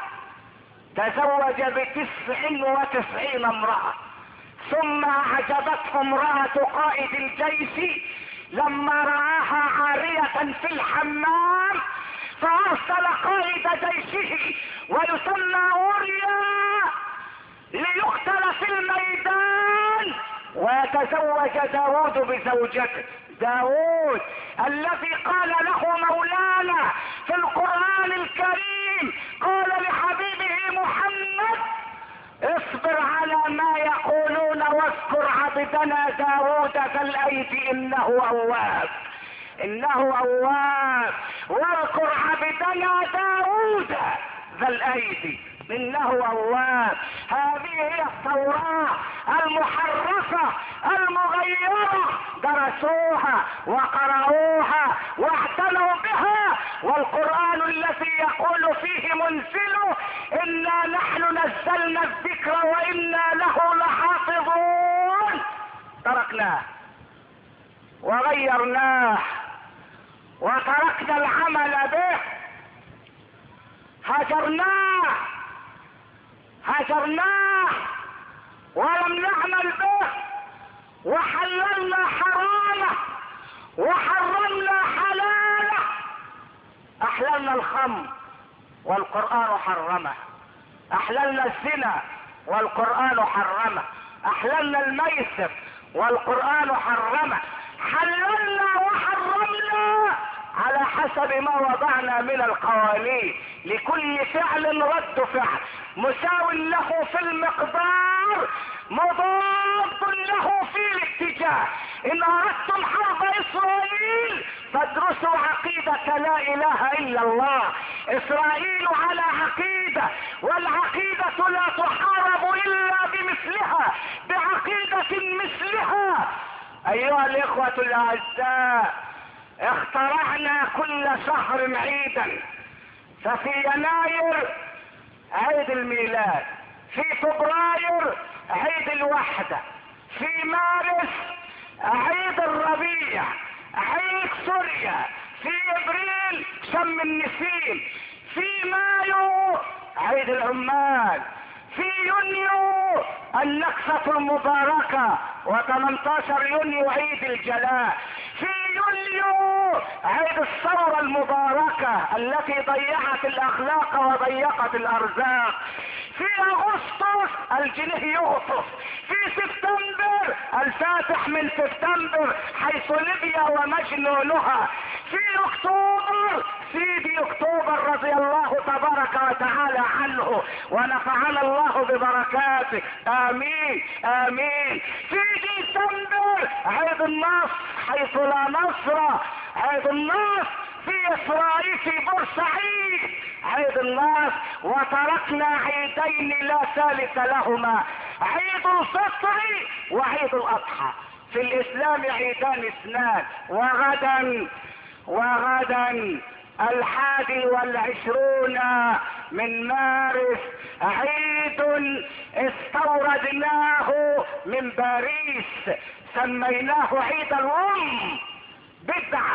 تزوج ب99 امرأة، ثم اعجبته امرأة قائد الجيش لما رآها عارية في الحمام، فارسل قائد جيشه ويسمى أوريا ليقتل في الميدان ويتزوج داود بزوجته. داود الذي قال له مولانا في القرآن الكريم، قال لحبيبه محمد اصبر على ما يقولون واذكر عبدنا داود ذا الايد انه اواب، انه اواب. واذكر عبدنا داود ذا الايد انه اواب. هذه هي التوراة المحرفة المغيرة، درسوها وقرأوها واعتنوا بها. والقرآن الذي يقول فيه منزله انا نحن نزلنا الذكر وانا له لحافظون، تركناه وغيرناه وتركنا العمل به، هجرناه ولم نعمل به، وحللنا حرامه وحرمنا حلاله. احللنا الخمر والقرآن حرمه، احللنا الزنا والقرآن حرمه، احللنا الميسر والقرآن حرمه. حللنا وحرمنا على حسب ما وضعنا من القوانين، لكل فعل رد فعل مساو له في المقدار مضاد له في الاتجاه. ان اردتم حرب اسرائيل فادرسوا عقيدة لا اله الا الله. اسرائيل على عقيدة، والعقيدة لا تحارب الا بمثلها، بعقيدة مثلها. ايها الاخوة الاعزاء، اخترعنا كل شهر عيدا، ففي يناير عيد الميلاد، في فبراير عيد الوحدة، في مارس عيد الربيع، عيد سوريا، في ابريل شم النسيم، في مايو عيد العمال، في يونيو النكسة المباركة، و18 يونيو عيد الجلاء، في يوليو عيد الثورة المباركة التي ضيعت الاخلاق وضيقت الارزاق، في اغسطس الجنيه يغطس، في سبتمبر الفاتح من سبتمبر حيث ليبيا ومجنونها، في اكتوبر سيدي اكتوبر رضي الله تبارك وتعالى عنه ونفعنا الله ببركاته، امين امين. في ديسمبر عيد النصر حيث لا نصر، عيد النصر في اسرائيل في بورسعيد عيد النصر. وتركنا عيدين لا ثالث لهما، عيد الفطر وعيد الاضحى. في الاسلام عيدان اثنان. وغدا 21 من مارس عيد استوردناه من باريس، سميناه عيد الام، بدعة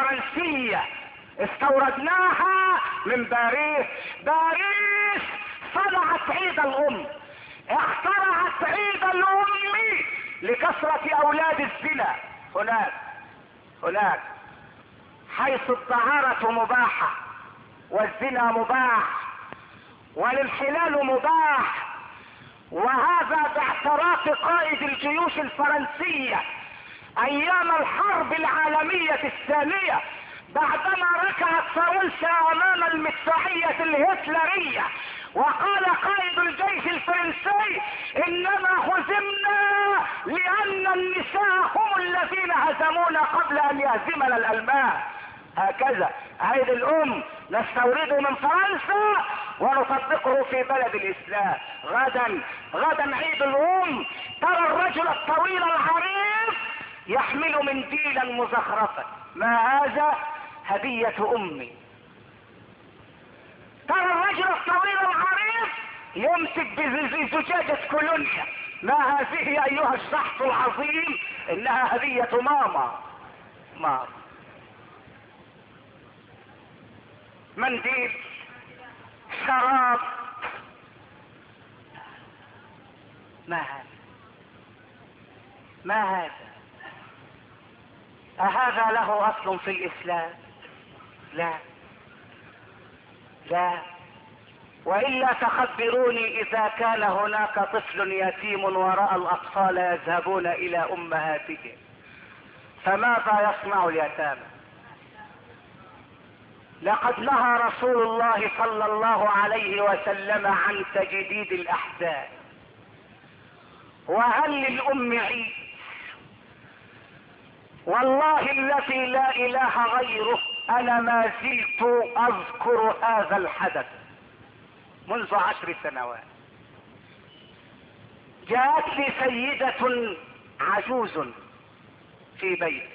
فرنسية استوردناها من باريس. صنعت عيد الام، اخترعت عيد الام لكثرة اولاد الزنا. هناك حيث الطهارة مباحة والزنا مباح والانحلال مباح، وهذا باعتراف قائد الجيوش الفرنسية ايام الحرب العالمية الثانية، بعدما ركعت فرنسا امام المدفعية الهتلرية، وقال قائد الجيش الفرنسي انما هزمنا لان النساء هم الذين هزمونا قبل ان يهزمنا الالمان. هكذا عيد الام نستورده من فرنسا ونطبقه في بلد الاسلام. غدا عيد الام، ترى الرجل الطويل العريض يحمل منديلا مزخرفا، ما هذا؟ هدية امي. ترى الرجل الطويل العريض يمسك بزجاجة كولونيا، ما هذه ايها الشخص العظيم؟ انها هدية ماما. منديل، شراب، ما هذا؟ أهذا له أصل في الإسلام؟ لا، وإلا تخبروني إذا كان هناك طفل يتيم وراء الأطفال يذهبون إلى أمهاتهم، فماذا يصنع اليتامى؟ لقد نهى رسول الله صلى الله عليه وسلم عن تجديد الأحداث. وهل للأم عيد؟ والله الذي لا إله غيره أنا ما زلت أذكر هذا الحدث منذ 10 سنوات. جاءت لي سيدة عجوز في بيتي،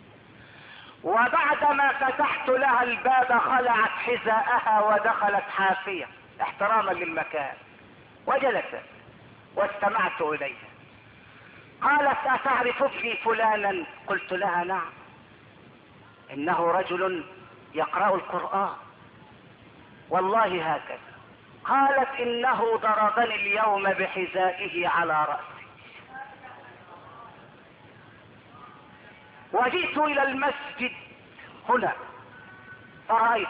وبعدما فتحت لها الباب خلعت حذاءها ودخلت حافية احتراما للمكان، وجلست واستمعت إليها. قالت أتعرف ابني فلانا؟ قلت لها نعم، إنه رجل يقرأ القرآن والله هكذا. قالت إنه ضربني اليوم بحذائه على رأسي. وجئت إلى المسجد هنا فرأيت،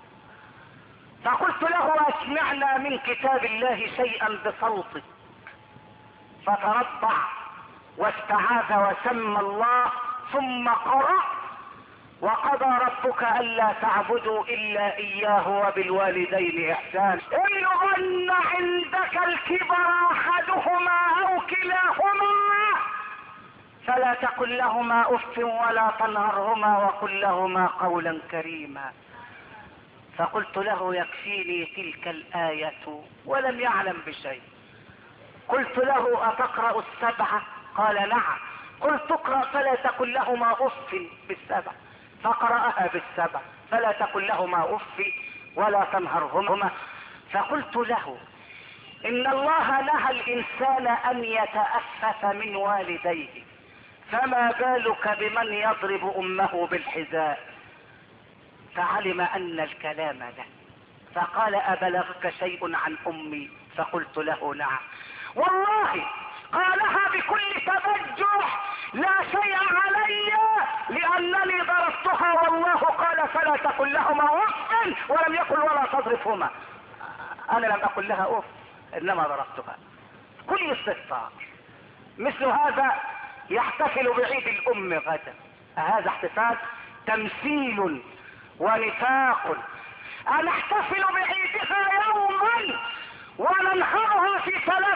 فقلت له اسمعنا من كتاب الله شيئا بصوتك، فتربع واستعاذ وسمى الله ثم قرأ وقضى ربك ألا تعبدوا إلا إياه وبالوالدين إحسانا. إن ظن عندك الكبر أحدهما أو كلاهما فلا تقل لهما أف ولا تنهرهما وقل لهما قولا كريما. فقلت له يكفيني تلك الآية ولم يعلم بشيء. قلت له أتقرأ السبعة؟ قال نعم. قلت اقرأ فلا تقل لهما أف بالسبع، فقرأها بالسبع فلا تقل لهما أف ولا تنهرهما. فقلت له إن الله نهى الإنسان أن يتأفف من والديه، فما بالك بمن يضرب أمه بالحذاء؟ فعلم أن الكلام له، فقال أبلغك شيء عن أمي؟ فقلت له نعم. والله قالها بكل تبجح لا شيء علي لأنني ضربتها، والله قال فلا تقل لهما أف ولم يقل ولا تضربهما. أنا لم أقل لها أف إنما ضربتها. كل استفسار مثل هذا يحتفل بعيد الأم غدا. هذا احتفال تمثيل ونفاق. نحتفل بعيدها يوما وننهرها في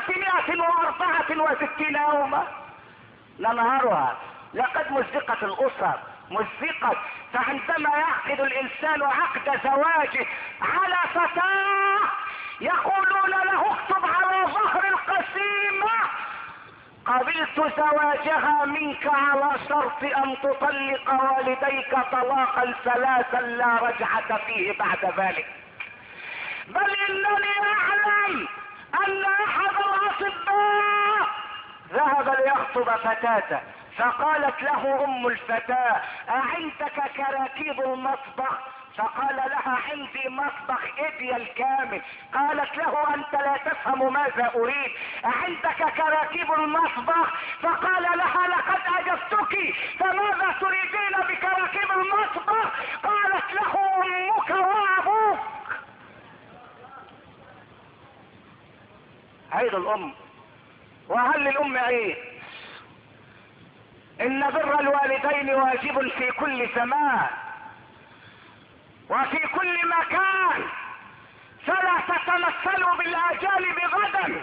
364 يوما. ننهرها. لقد مزقت الأسر، مزقت. فعندما يعقد الإنسان عقد زواجه على فتاة يقولون له اكتب على ظهر القسيمة قبلت زواجها منك على شرط ان تطلق والديك طلاقا 3 لا رجعة فيه بعد ذلك. بل انني اعلم ان احد الاطباء ذهب ليخطب فتاة فقالت له ام الفتاة اعندك كراكيب المطبخ؟ فقال لها عندي مطبخ إيديا الكامل. قالت له انت لا تفهم ماذا اريد، عندك كراكيب المطبخ؟ فقال لها لقد اجبتك، فماذا تريدين بكراكيب المطبخ؟ قالت له امك وابوك. عيد الام. وهل للام عيد؟ ان بر الوالدين واجب في كل زمان وفي كل مكان، فلا تتمثلوا بالاجانب غدا.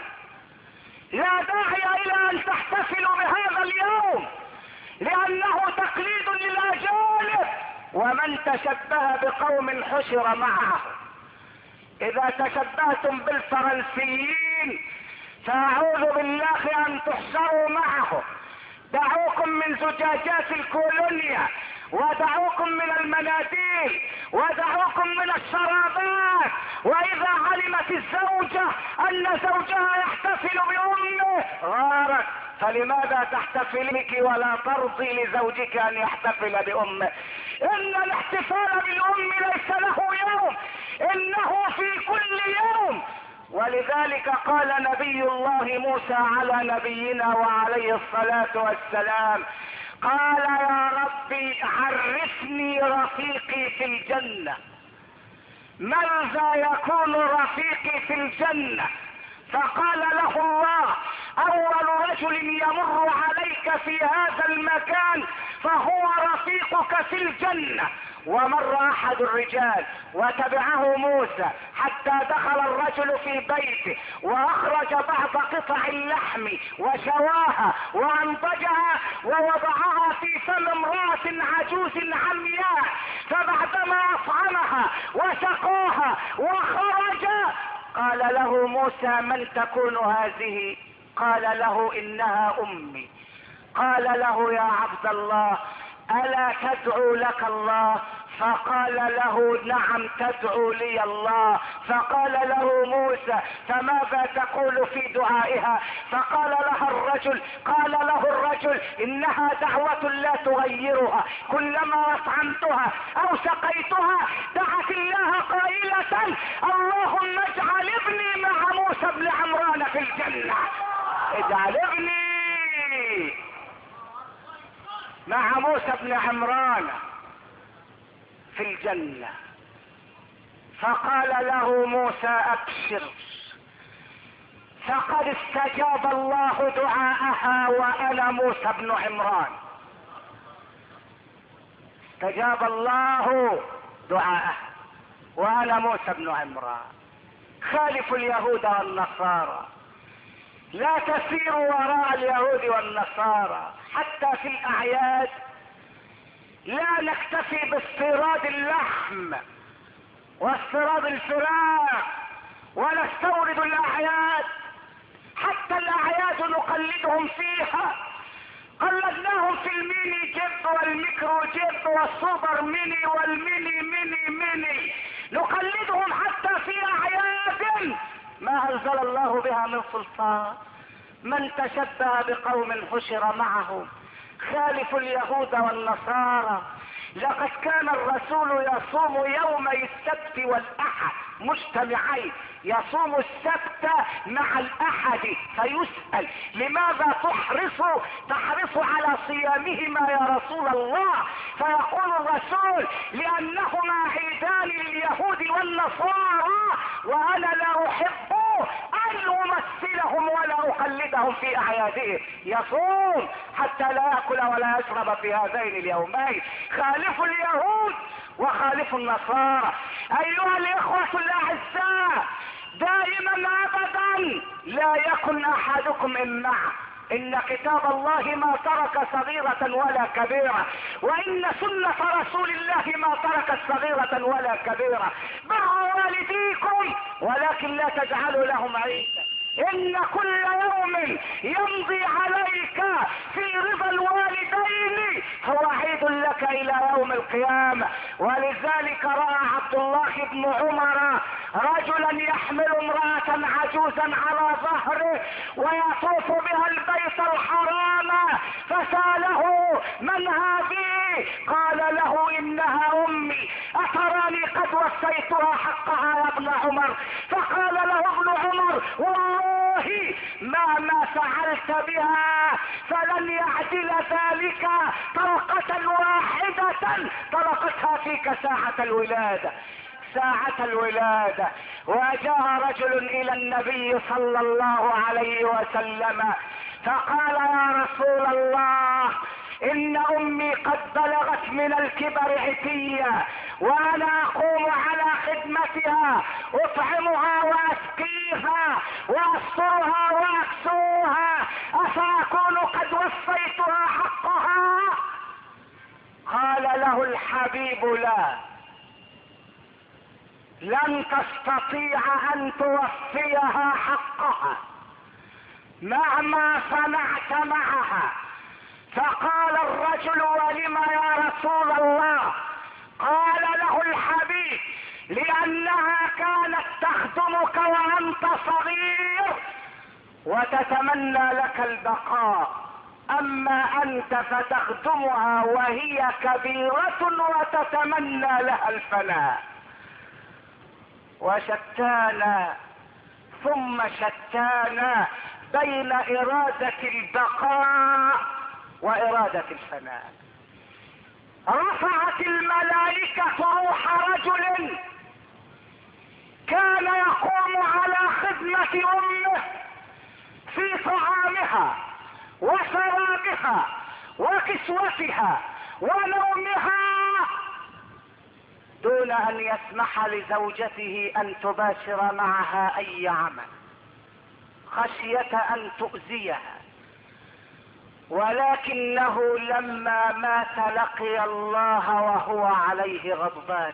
لا داعي الى ان تحتفلوا بهذا اليوم لانه تقليد للاجانب، ومن تشبه بقوم حشر معه. اذا تشبهتم بالفرنسيين فاعوذ بالله ان تحشروا معه. دعوكم من زجاجات الكولونيا، ودعوكم من المناديل، ودعوكم من الشرابات. واذا علمت الزوجة ان زوجها يحتفل بامه غارت، فلماذا تحتفلك ولا ترضي لزوجك ان يحتفل بامه؟ ان الاحتفال بالام ليس له يوم، انه في كل يوم. ولذلك قال نبي الله موسى على نبينا وعليه الصلاة والسلام، قال يا ربي عرفني رفيقي في الجنة. ماذا يكون رفيقي في الجنة؟ فقال له الله اول رجل يمر عليك في هذا المكان فهو رفيقك في الجنة. ومر احد الرجال وتبعه موسى حتى دخل الرجل في بيته واخرج بعض قطع اللحم وشواها وانضجها ووضعها في فم امرأة عجوز عمياء، فبعدما اطعمها وسقاها وخرج قال له موسى من تكون هذه؟ قال له انها امي. قال له يا عبد الله الا تدعو لك الله؟ فقال له نعم تدعو لي الله. فقال له موسى فماذا تقول في دعائها؟ فقال له الرجل انها دعوة لا تغيرها، كلما اطعمتها او سقيتها دعت الله قائلة اللهم اجعل ابني مع موسى بن عمران في الجنة. اجعل ابني مع موسى بن عمران في الجنة. فقال له موسى ابشر، فقد استجاب الله دعاءها وانا موسى بن عمران. استجاب الله دعاءها وانا موسى بن عمران. خالف اليهود والنصارى، لا تسيروا وراء اليهود والنصارى. حتى في الاعياد لا نكتفي باستيراد اللحم واستيراد الفراخ ونستورد الاعياد، حتى الاعياد نقلدهم فيها. قلدناهم في الميني جيب والميكرو جيب والسوبر ميني والميني ميني ميني، نقلدهم حتى في اعياد ما انزل الله بها من سلطان. من تشبه بقوم حشر معهم. خالف اليهود والنصارى. لقد كان الرسول يصوم يومي السبت والاحد مجتمعين، يصوم السبت مع الاحد، فيسأل لماذا تحرص على صيامهما يا رسول الله؟ فيقول الرسول لانهما عيدان لليهود والنصارى وانا لا احب ان امثلهم ولا اقلدهم في اعيادهم. يصوم حتى لا ياكل ولا يشرب في هذين اليومين. خالفوا اليهود وخالفوا النصارى. ايها الاخوة الاعزاء، دائما ابدا لا يكن احدكم امعه. ان كتاب الله ما ترك صغيرة ولا كبيرة، وان سنة رسول الله ما تركت صغيرة ولا كبيرة. بروا والديكم ولكن لا تجعلوا لهم عيدا. ان كل يوم يمضي عليك في رضا الوالدين هو عيد لك الى يوم القيامة. ولذلك رأى عبد الله بن عمر رجلا يحمل امرأة عجوزا على ظهره ويطوف بها البيت الحرام، فسأله من هذه؟ قال له ان انها امي، اتراني قد وفيتها حقها يا ابن عمر. فقال له ابن عمر والله ما فعلت بها فلن يعدل ذلك طلقة واحدة طلقتها فيك ساعة الولادة. وجاء رجل الى النبي صلى الله عليه وسلم فقال يا رسول الله ان امي قد بلغت من الكبر عتية وانا اقوم على خدمتها، اطعمها واسقيها واسترها واكسوها، افاكون قد وفيتها حقها؟ قال له الحبيب لا، لن تستطيع ان توفيها حقها مهما صنعت معها. فقال الرجل ولم يا رسول الله؟ قال له الحبيب لانها كانت تخدمك وانت صغير وتتمنى لك البقاء، اما انت فتخدمها وهي كبيرة وتتمنى لها الفناء. وشتانا ثم شتانا بين إرادة البقاء وإرادة الفناء. رفعت الملائكة روح رجل كان يقوم على خدمة أمه في طعامها وشرابها وكسوتها ونومها دون ان يسمح لزوجته ان تباشر معها اي عمل خشية ان تؤذيها. ولكنه لما مات لقي الله وهو عليه غضبان.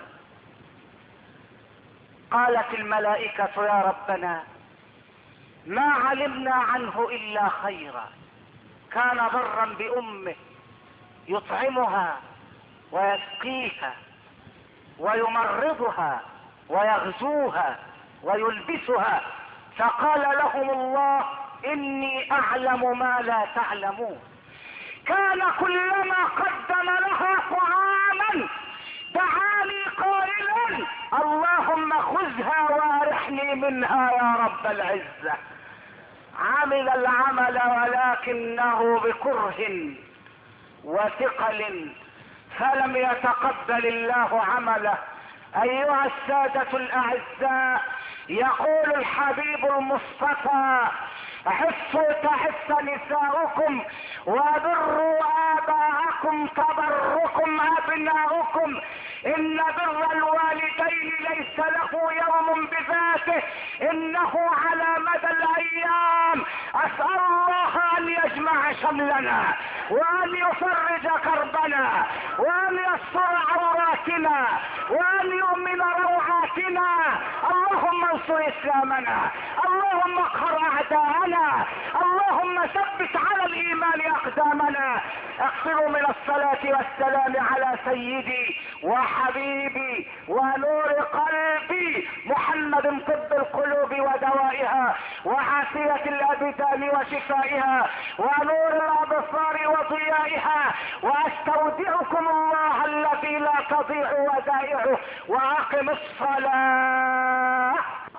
قالت الملائكة يا ربنا ما علمنا عنه الا خيرا، كان برا بامه يطعمها ويسقيها ويمرضها ويغزوها ويلبسها. فقال لهم الله اني اعلم ما لا تعلمون. كان كلما قدم لها طعاما دعاني قائلا اللهم خذها وارحني منها يا رب العزة. عمل العمل ولكنه بكره وثقل فلم يتقبل الله عمله. ايها السادة الاعزاء، يقول الحبيب المصطفى عفوا تعف نساؤكم وبروا اباءكم تبركم ابناؤكم. ان بر الوالدين ليس له يوم بذاته، انه على مدى الايام. اسأل الله ان يجمع شملنا وان يفرج كربنا وان يستر عوراتنا وان يؤمن روعاتنا. اللهم انصر اسلامنا، اللهم اقهر اعداءنا، اللهم ثبت على الايمان اقدامنا. اغفروا من الصلاة والسلام على سيدي وحبيبي ونور قلبي محمد طب القلوب ودوائها وعافية الابدان وشفائها ونور الابصار وضيائها. واستودعكم الله الذي لا تضيع ودائعه. واقم الصلاة.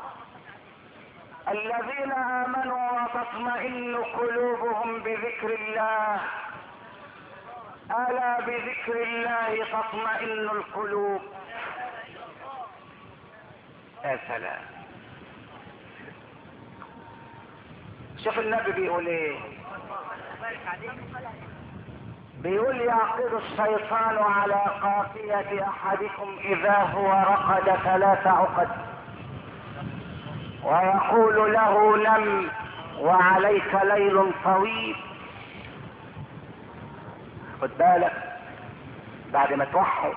الذين امنوا وتطمئن قلوبهم بذكر الله، الا بذكر الله تطمئن القلوب. يا سلام، شوف النبي بيقول ايه؟ بيقول يعقد الشيطان على قافية احدكم اذا هو رقد 3 عقد ويقول له نم وعليك ليل طويل. خد بالك بعد ما توحد،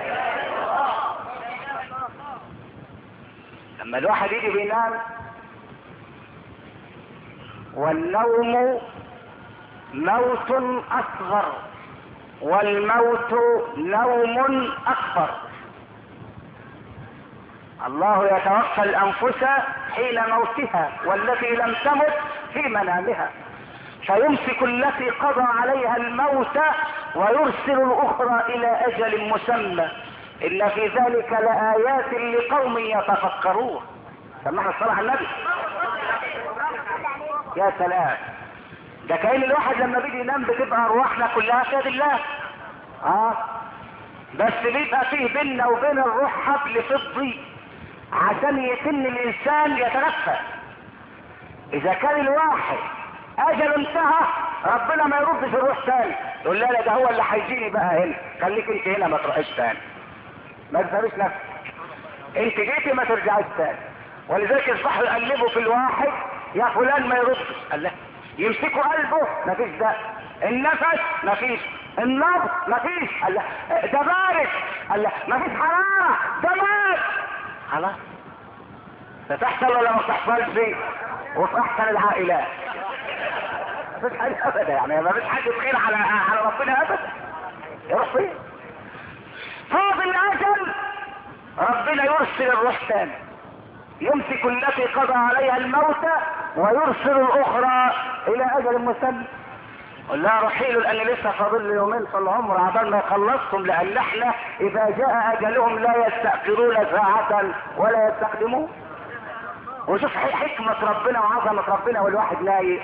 لما الواحد يجي بينام والنوم موت اصغر والموت نوم اكبر. الله يتوفى الانفس حين موتها والتي لم تمت في منامها، فيمسك التي قضى عليها الموت ويرسل الاخرى الى اجل مسمى. ان في ذلك لآيات لقوم يتفكرون. سمعنا الصلاة على النبي. يا سلام، ده كأن الواحد لما بيجي ينام بتبقى ارواحنا كلها في يد الله. بس بيبقى فيه بيننا وبين الروح حبل فضي عشان يتم الانسان يتنفس. اذا كان الواحد اجل انتهى ربنا ما يردش الروح تاني، يقول لا ده هو اللي هيجيني بقى هنا، خليك انت هنا ما تروحش تاني، ما تسابيش نفسك، انت جيتي ما ترجعش تاني. ولذلك يصبحوا يقلبوا في الواحد، يا فلان ما يردش، قال لا يمسكوا قلبه مفيش داء، النفس مفيش، النبض مفيش، قال لا ده بارد، قال لا مفيش حرارة، ده مات. خلاص بتحصل ولا ما بتحصلش؟ وفي احسن العائلات مفيش حاجة ابدا، يعني مفيش حاجة خير على ربنا ابدا. يروح فين؟ فاضل الاجل ربنا يرسل الروح تاني، يمسك التي قضى عليها الموت ويرسل الاخرى الى اجل مسمى. قل لا رحيل لان لسه فاضل لي يومين في العمر عبال ما يخلصهم، لان احنا اذا جاء اجلهم لا يستأخرون ساعة ولا يستقدمون. وشوف حكمة ربنا وعظمة ربنا، والواحد نايم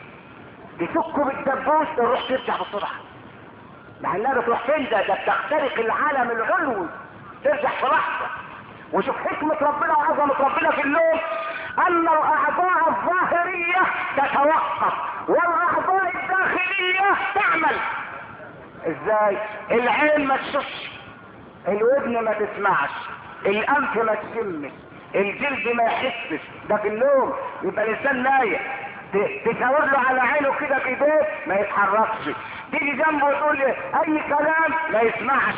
يسكوا بالدبوس الروح ترجع بسرعة، مع انها بتروح فين؟ ده بتخترق العالم العلوي ترجع في لحظة. وشوف حكمة ربنا وعظمة ربنا في النوم، ان الاعضاء الظاهرية تتوقف والاعضاء الداخلية تعمل. ازاي؟ العين ما تشوفش، الودن ما تسمعش، الانف ما تشمش، الجلد ما يحسش، ده في النوم. يبقى الانسان نايم تشاور له على عينه كده بايديه ما يتحركش، تيجي جنبه وتقول له اي كلام ما يسمعش،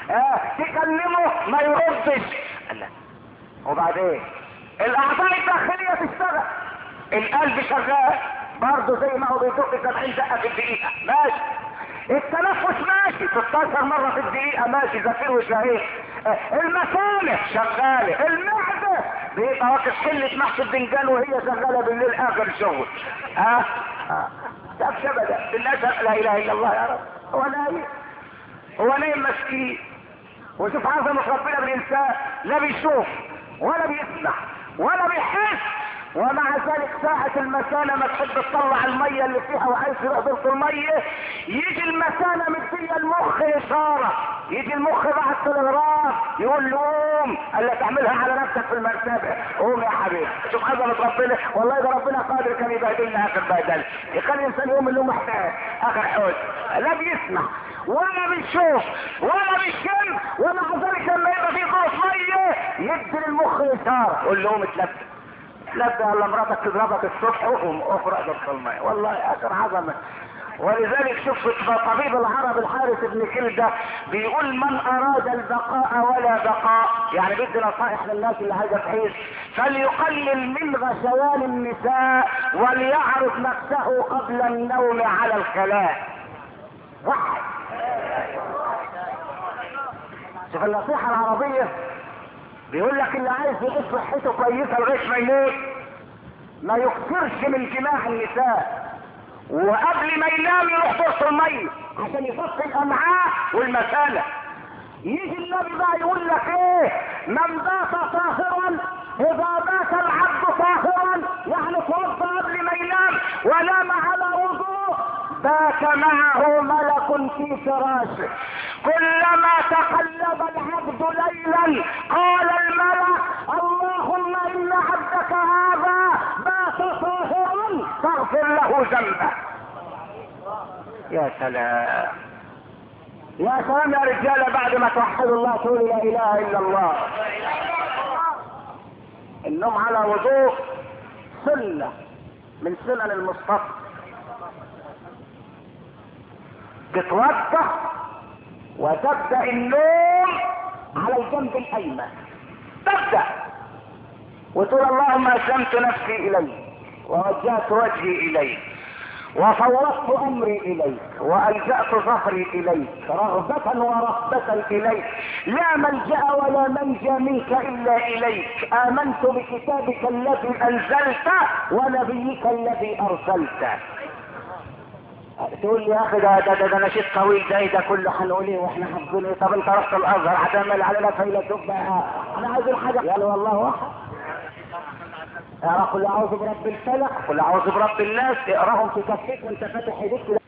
تكلمه ما يردش. الله. وبعدين الاعضاء الداخليه تشتغل، القلب شغال برضه زي ما هو بيدق 70 دقه في الدقيقه ماشي، التنفس ماشي 16 مره في الدقيقه ماشي، زفير وشهيق، المسامع شغاله، المعده بيبقى واخد حله محشي البنجان وهي شغاله بالليل اخر شغل. شاف شبده بالناس، لا اله الا الله يا رب. هو نايم مسكين. وشوف عظمة ربنا بالانسان، لا بيشوف ولا بيسمع ولا بيحس، ومع ذلك ساعة المثانة ما تحب تطلع المية اللي فيها وعايز يحضر المية، يجي المثانة مدية المخ اشارة، يجي المخ بعد تلغراف يقول له قوم، قال له تعملها على نفسك في المرتبة، قوم يا حبيبي. شوف عظمة ربنا، والله ده ربنا قادر كان يبهدلنا اخر بهدله، يخلي الانسان يوم اللي هو محتاج اخر حوز، لا بيسمع ولا بيشوف ولا بيشم، ومع ذلك لما يبقى في غرف مية يدي للمخ اشارة، يقول له قوم اتلبس، لا ولا مراتك تضربك الصبح وقوم اقرا ضغط الماء، والله اخر عظمه. ولذلك شوف طبيب العرب الحارث بن كلدة بيقول من اراد البقاء ولا بقاء، يعني بدي نصائح للناس اللي عايزه تعيش، فليقلل من غشيان النساء وليعرف نفسه قبل النوم على الخلاء. واحد. شوف النصيحه العربيه، بيقول لك اللي عايز يعيش صحته كويسه لغايه ما يموت ما يكثرش من جماع النساء، وقبل ما ينام يروح دورة المية عشان يصفي الامعاء والمثانة. يجي النبي بقى يقول لك ايه؟ من بات طاهرا، اذا بات العبد طاهرا يعني توضى قبل ما ينام ونام على وضوء، بات معه ملك في فراشه، كلما تقلب العبد ليلا قال الملك اللهم ان عبدك هذا بات طاهرا فاغفر له ذنبه. يا سلام يا سلام يا رجاله، بعد ما توحدوا الله تقولوا لا اله الا الله. النوم على وضوء سنه من سنن المصطفى، تتوضا وتبدا النوم على الجنب الايمن، تبدا وتقول اللهم اسلمت نفسي اليك ووجهت وجهي اليك وفوضت امري اليك والجأت ظهري اليك رغبة ورهبة اليك، لا ملجأ ولا منجى منك الا اليك، امنت بكتابك الذي انزلت ونبيك الذي ارسلت. تقول لي يا اخي ده نشيد طويل ده كله هنقول ايه واحنا حافظين ايه؟ طب انت رحت الازهر هتعمل علينا فيلسوف بقى؟ انا عايز الحاجه يلا والله واحد. اقرا قل اعوذ برب الفلق، قل اعوذ برب الناس، اقراهم تكفيك وانت فاتح ايديك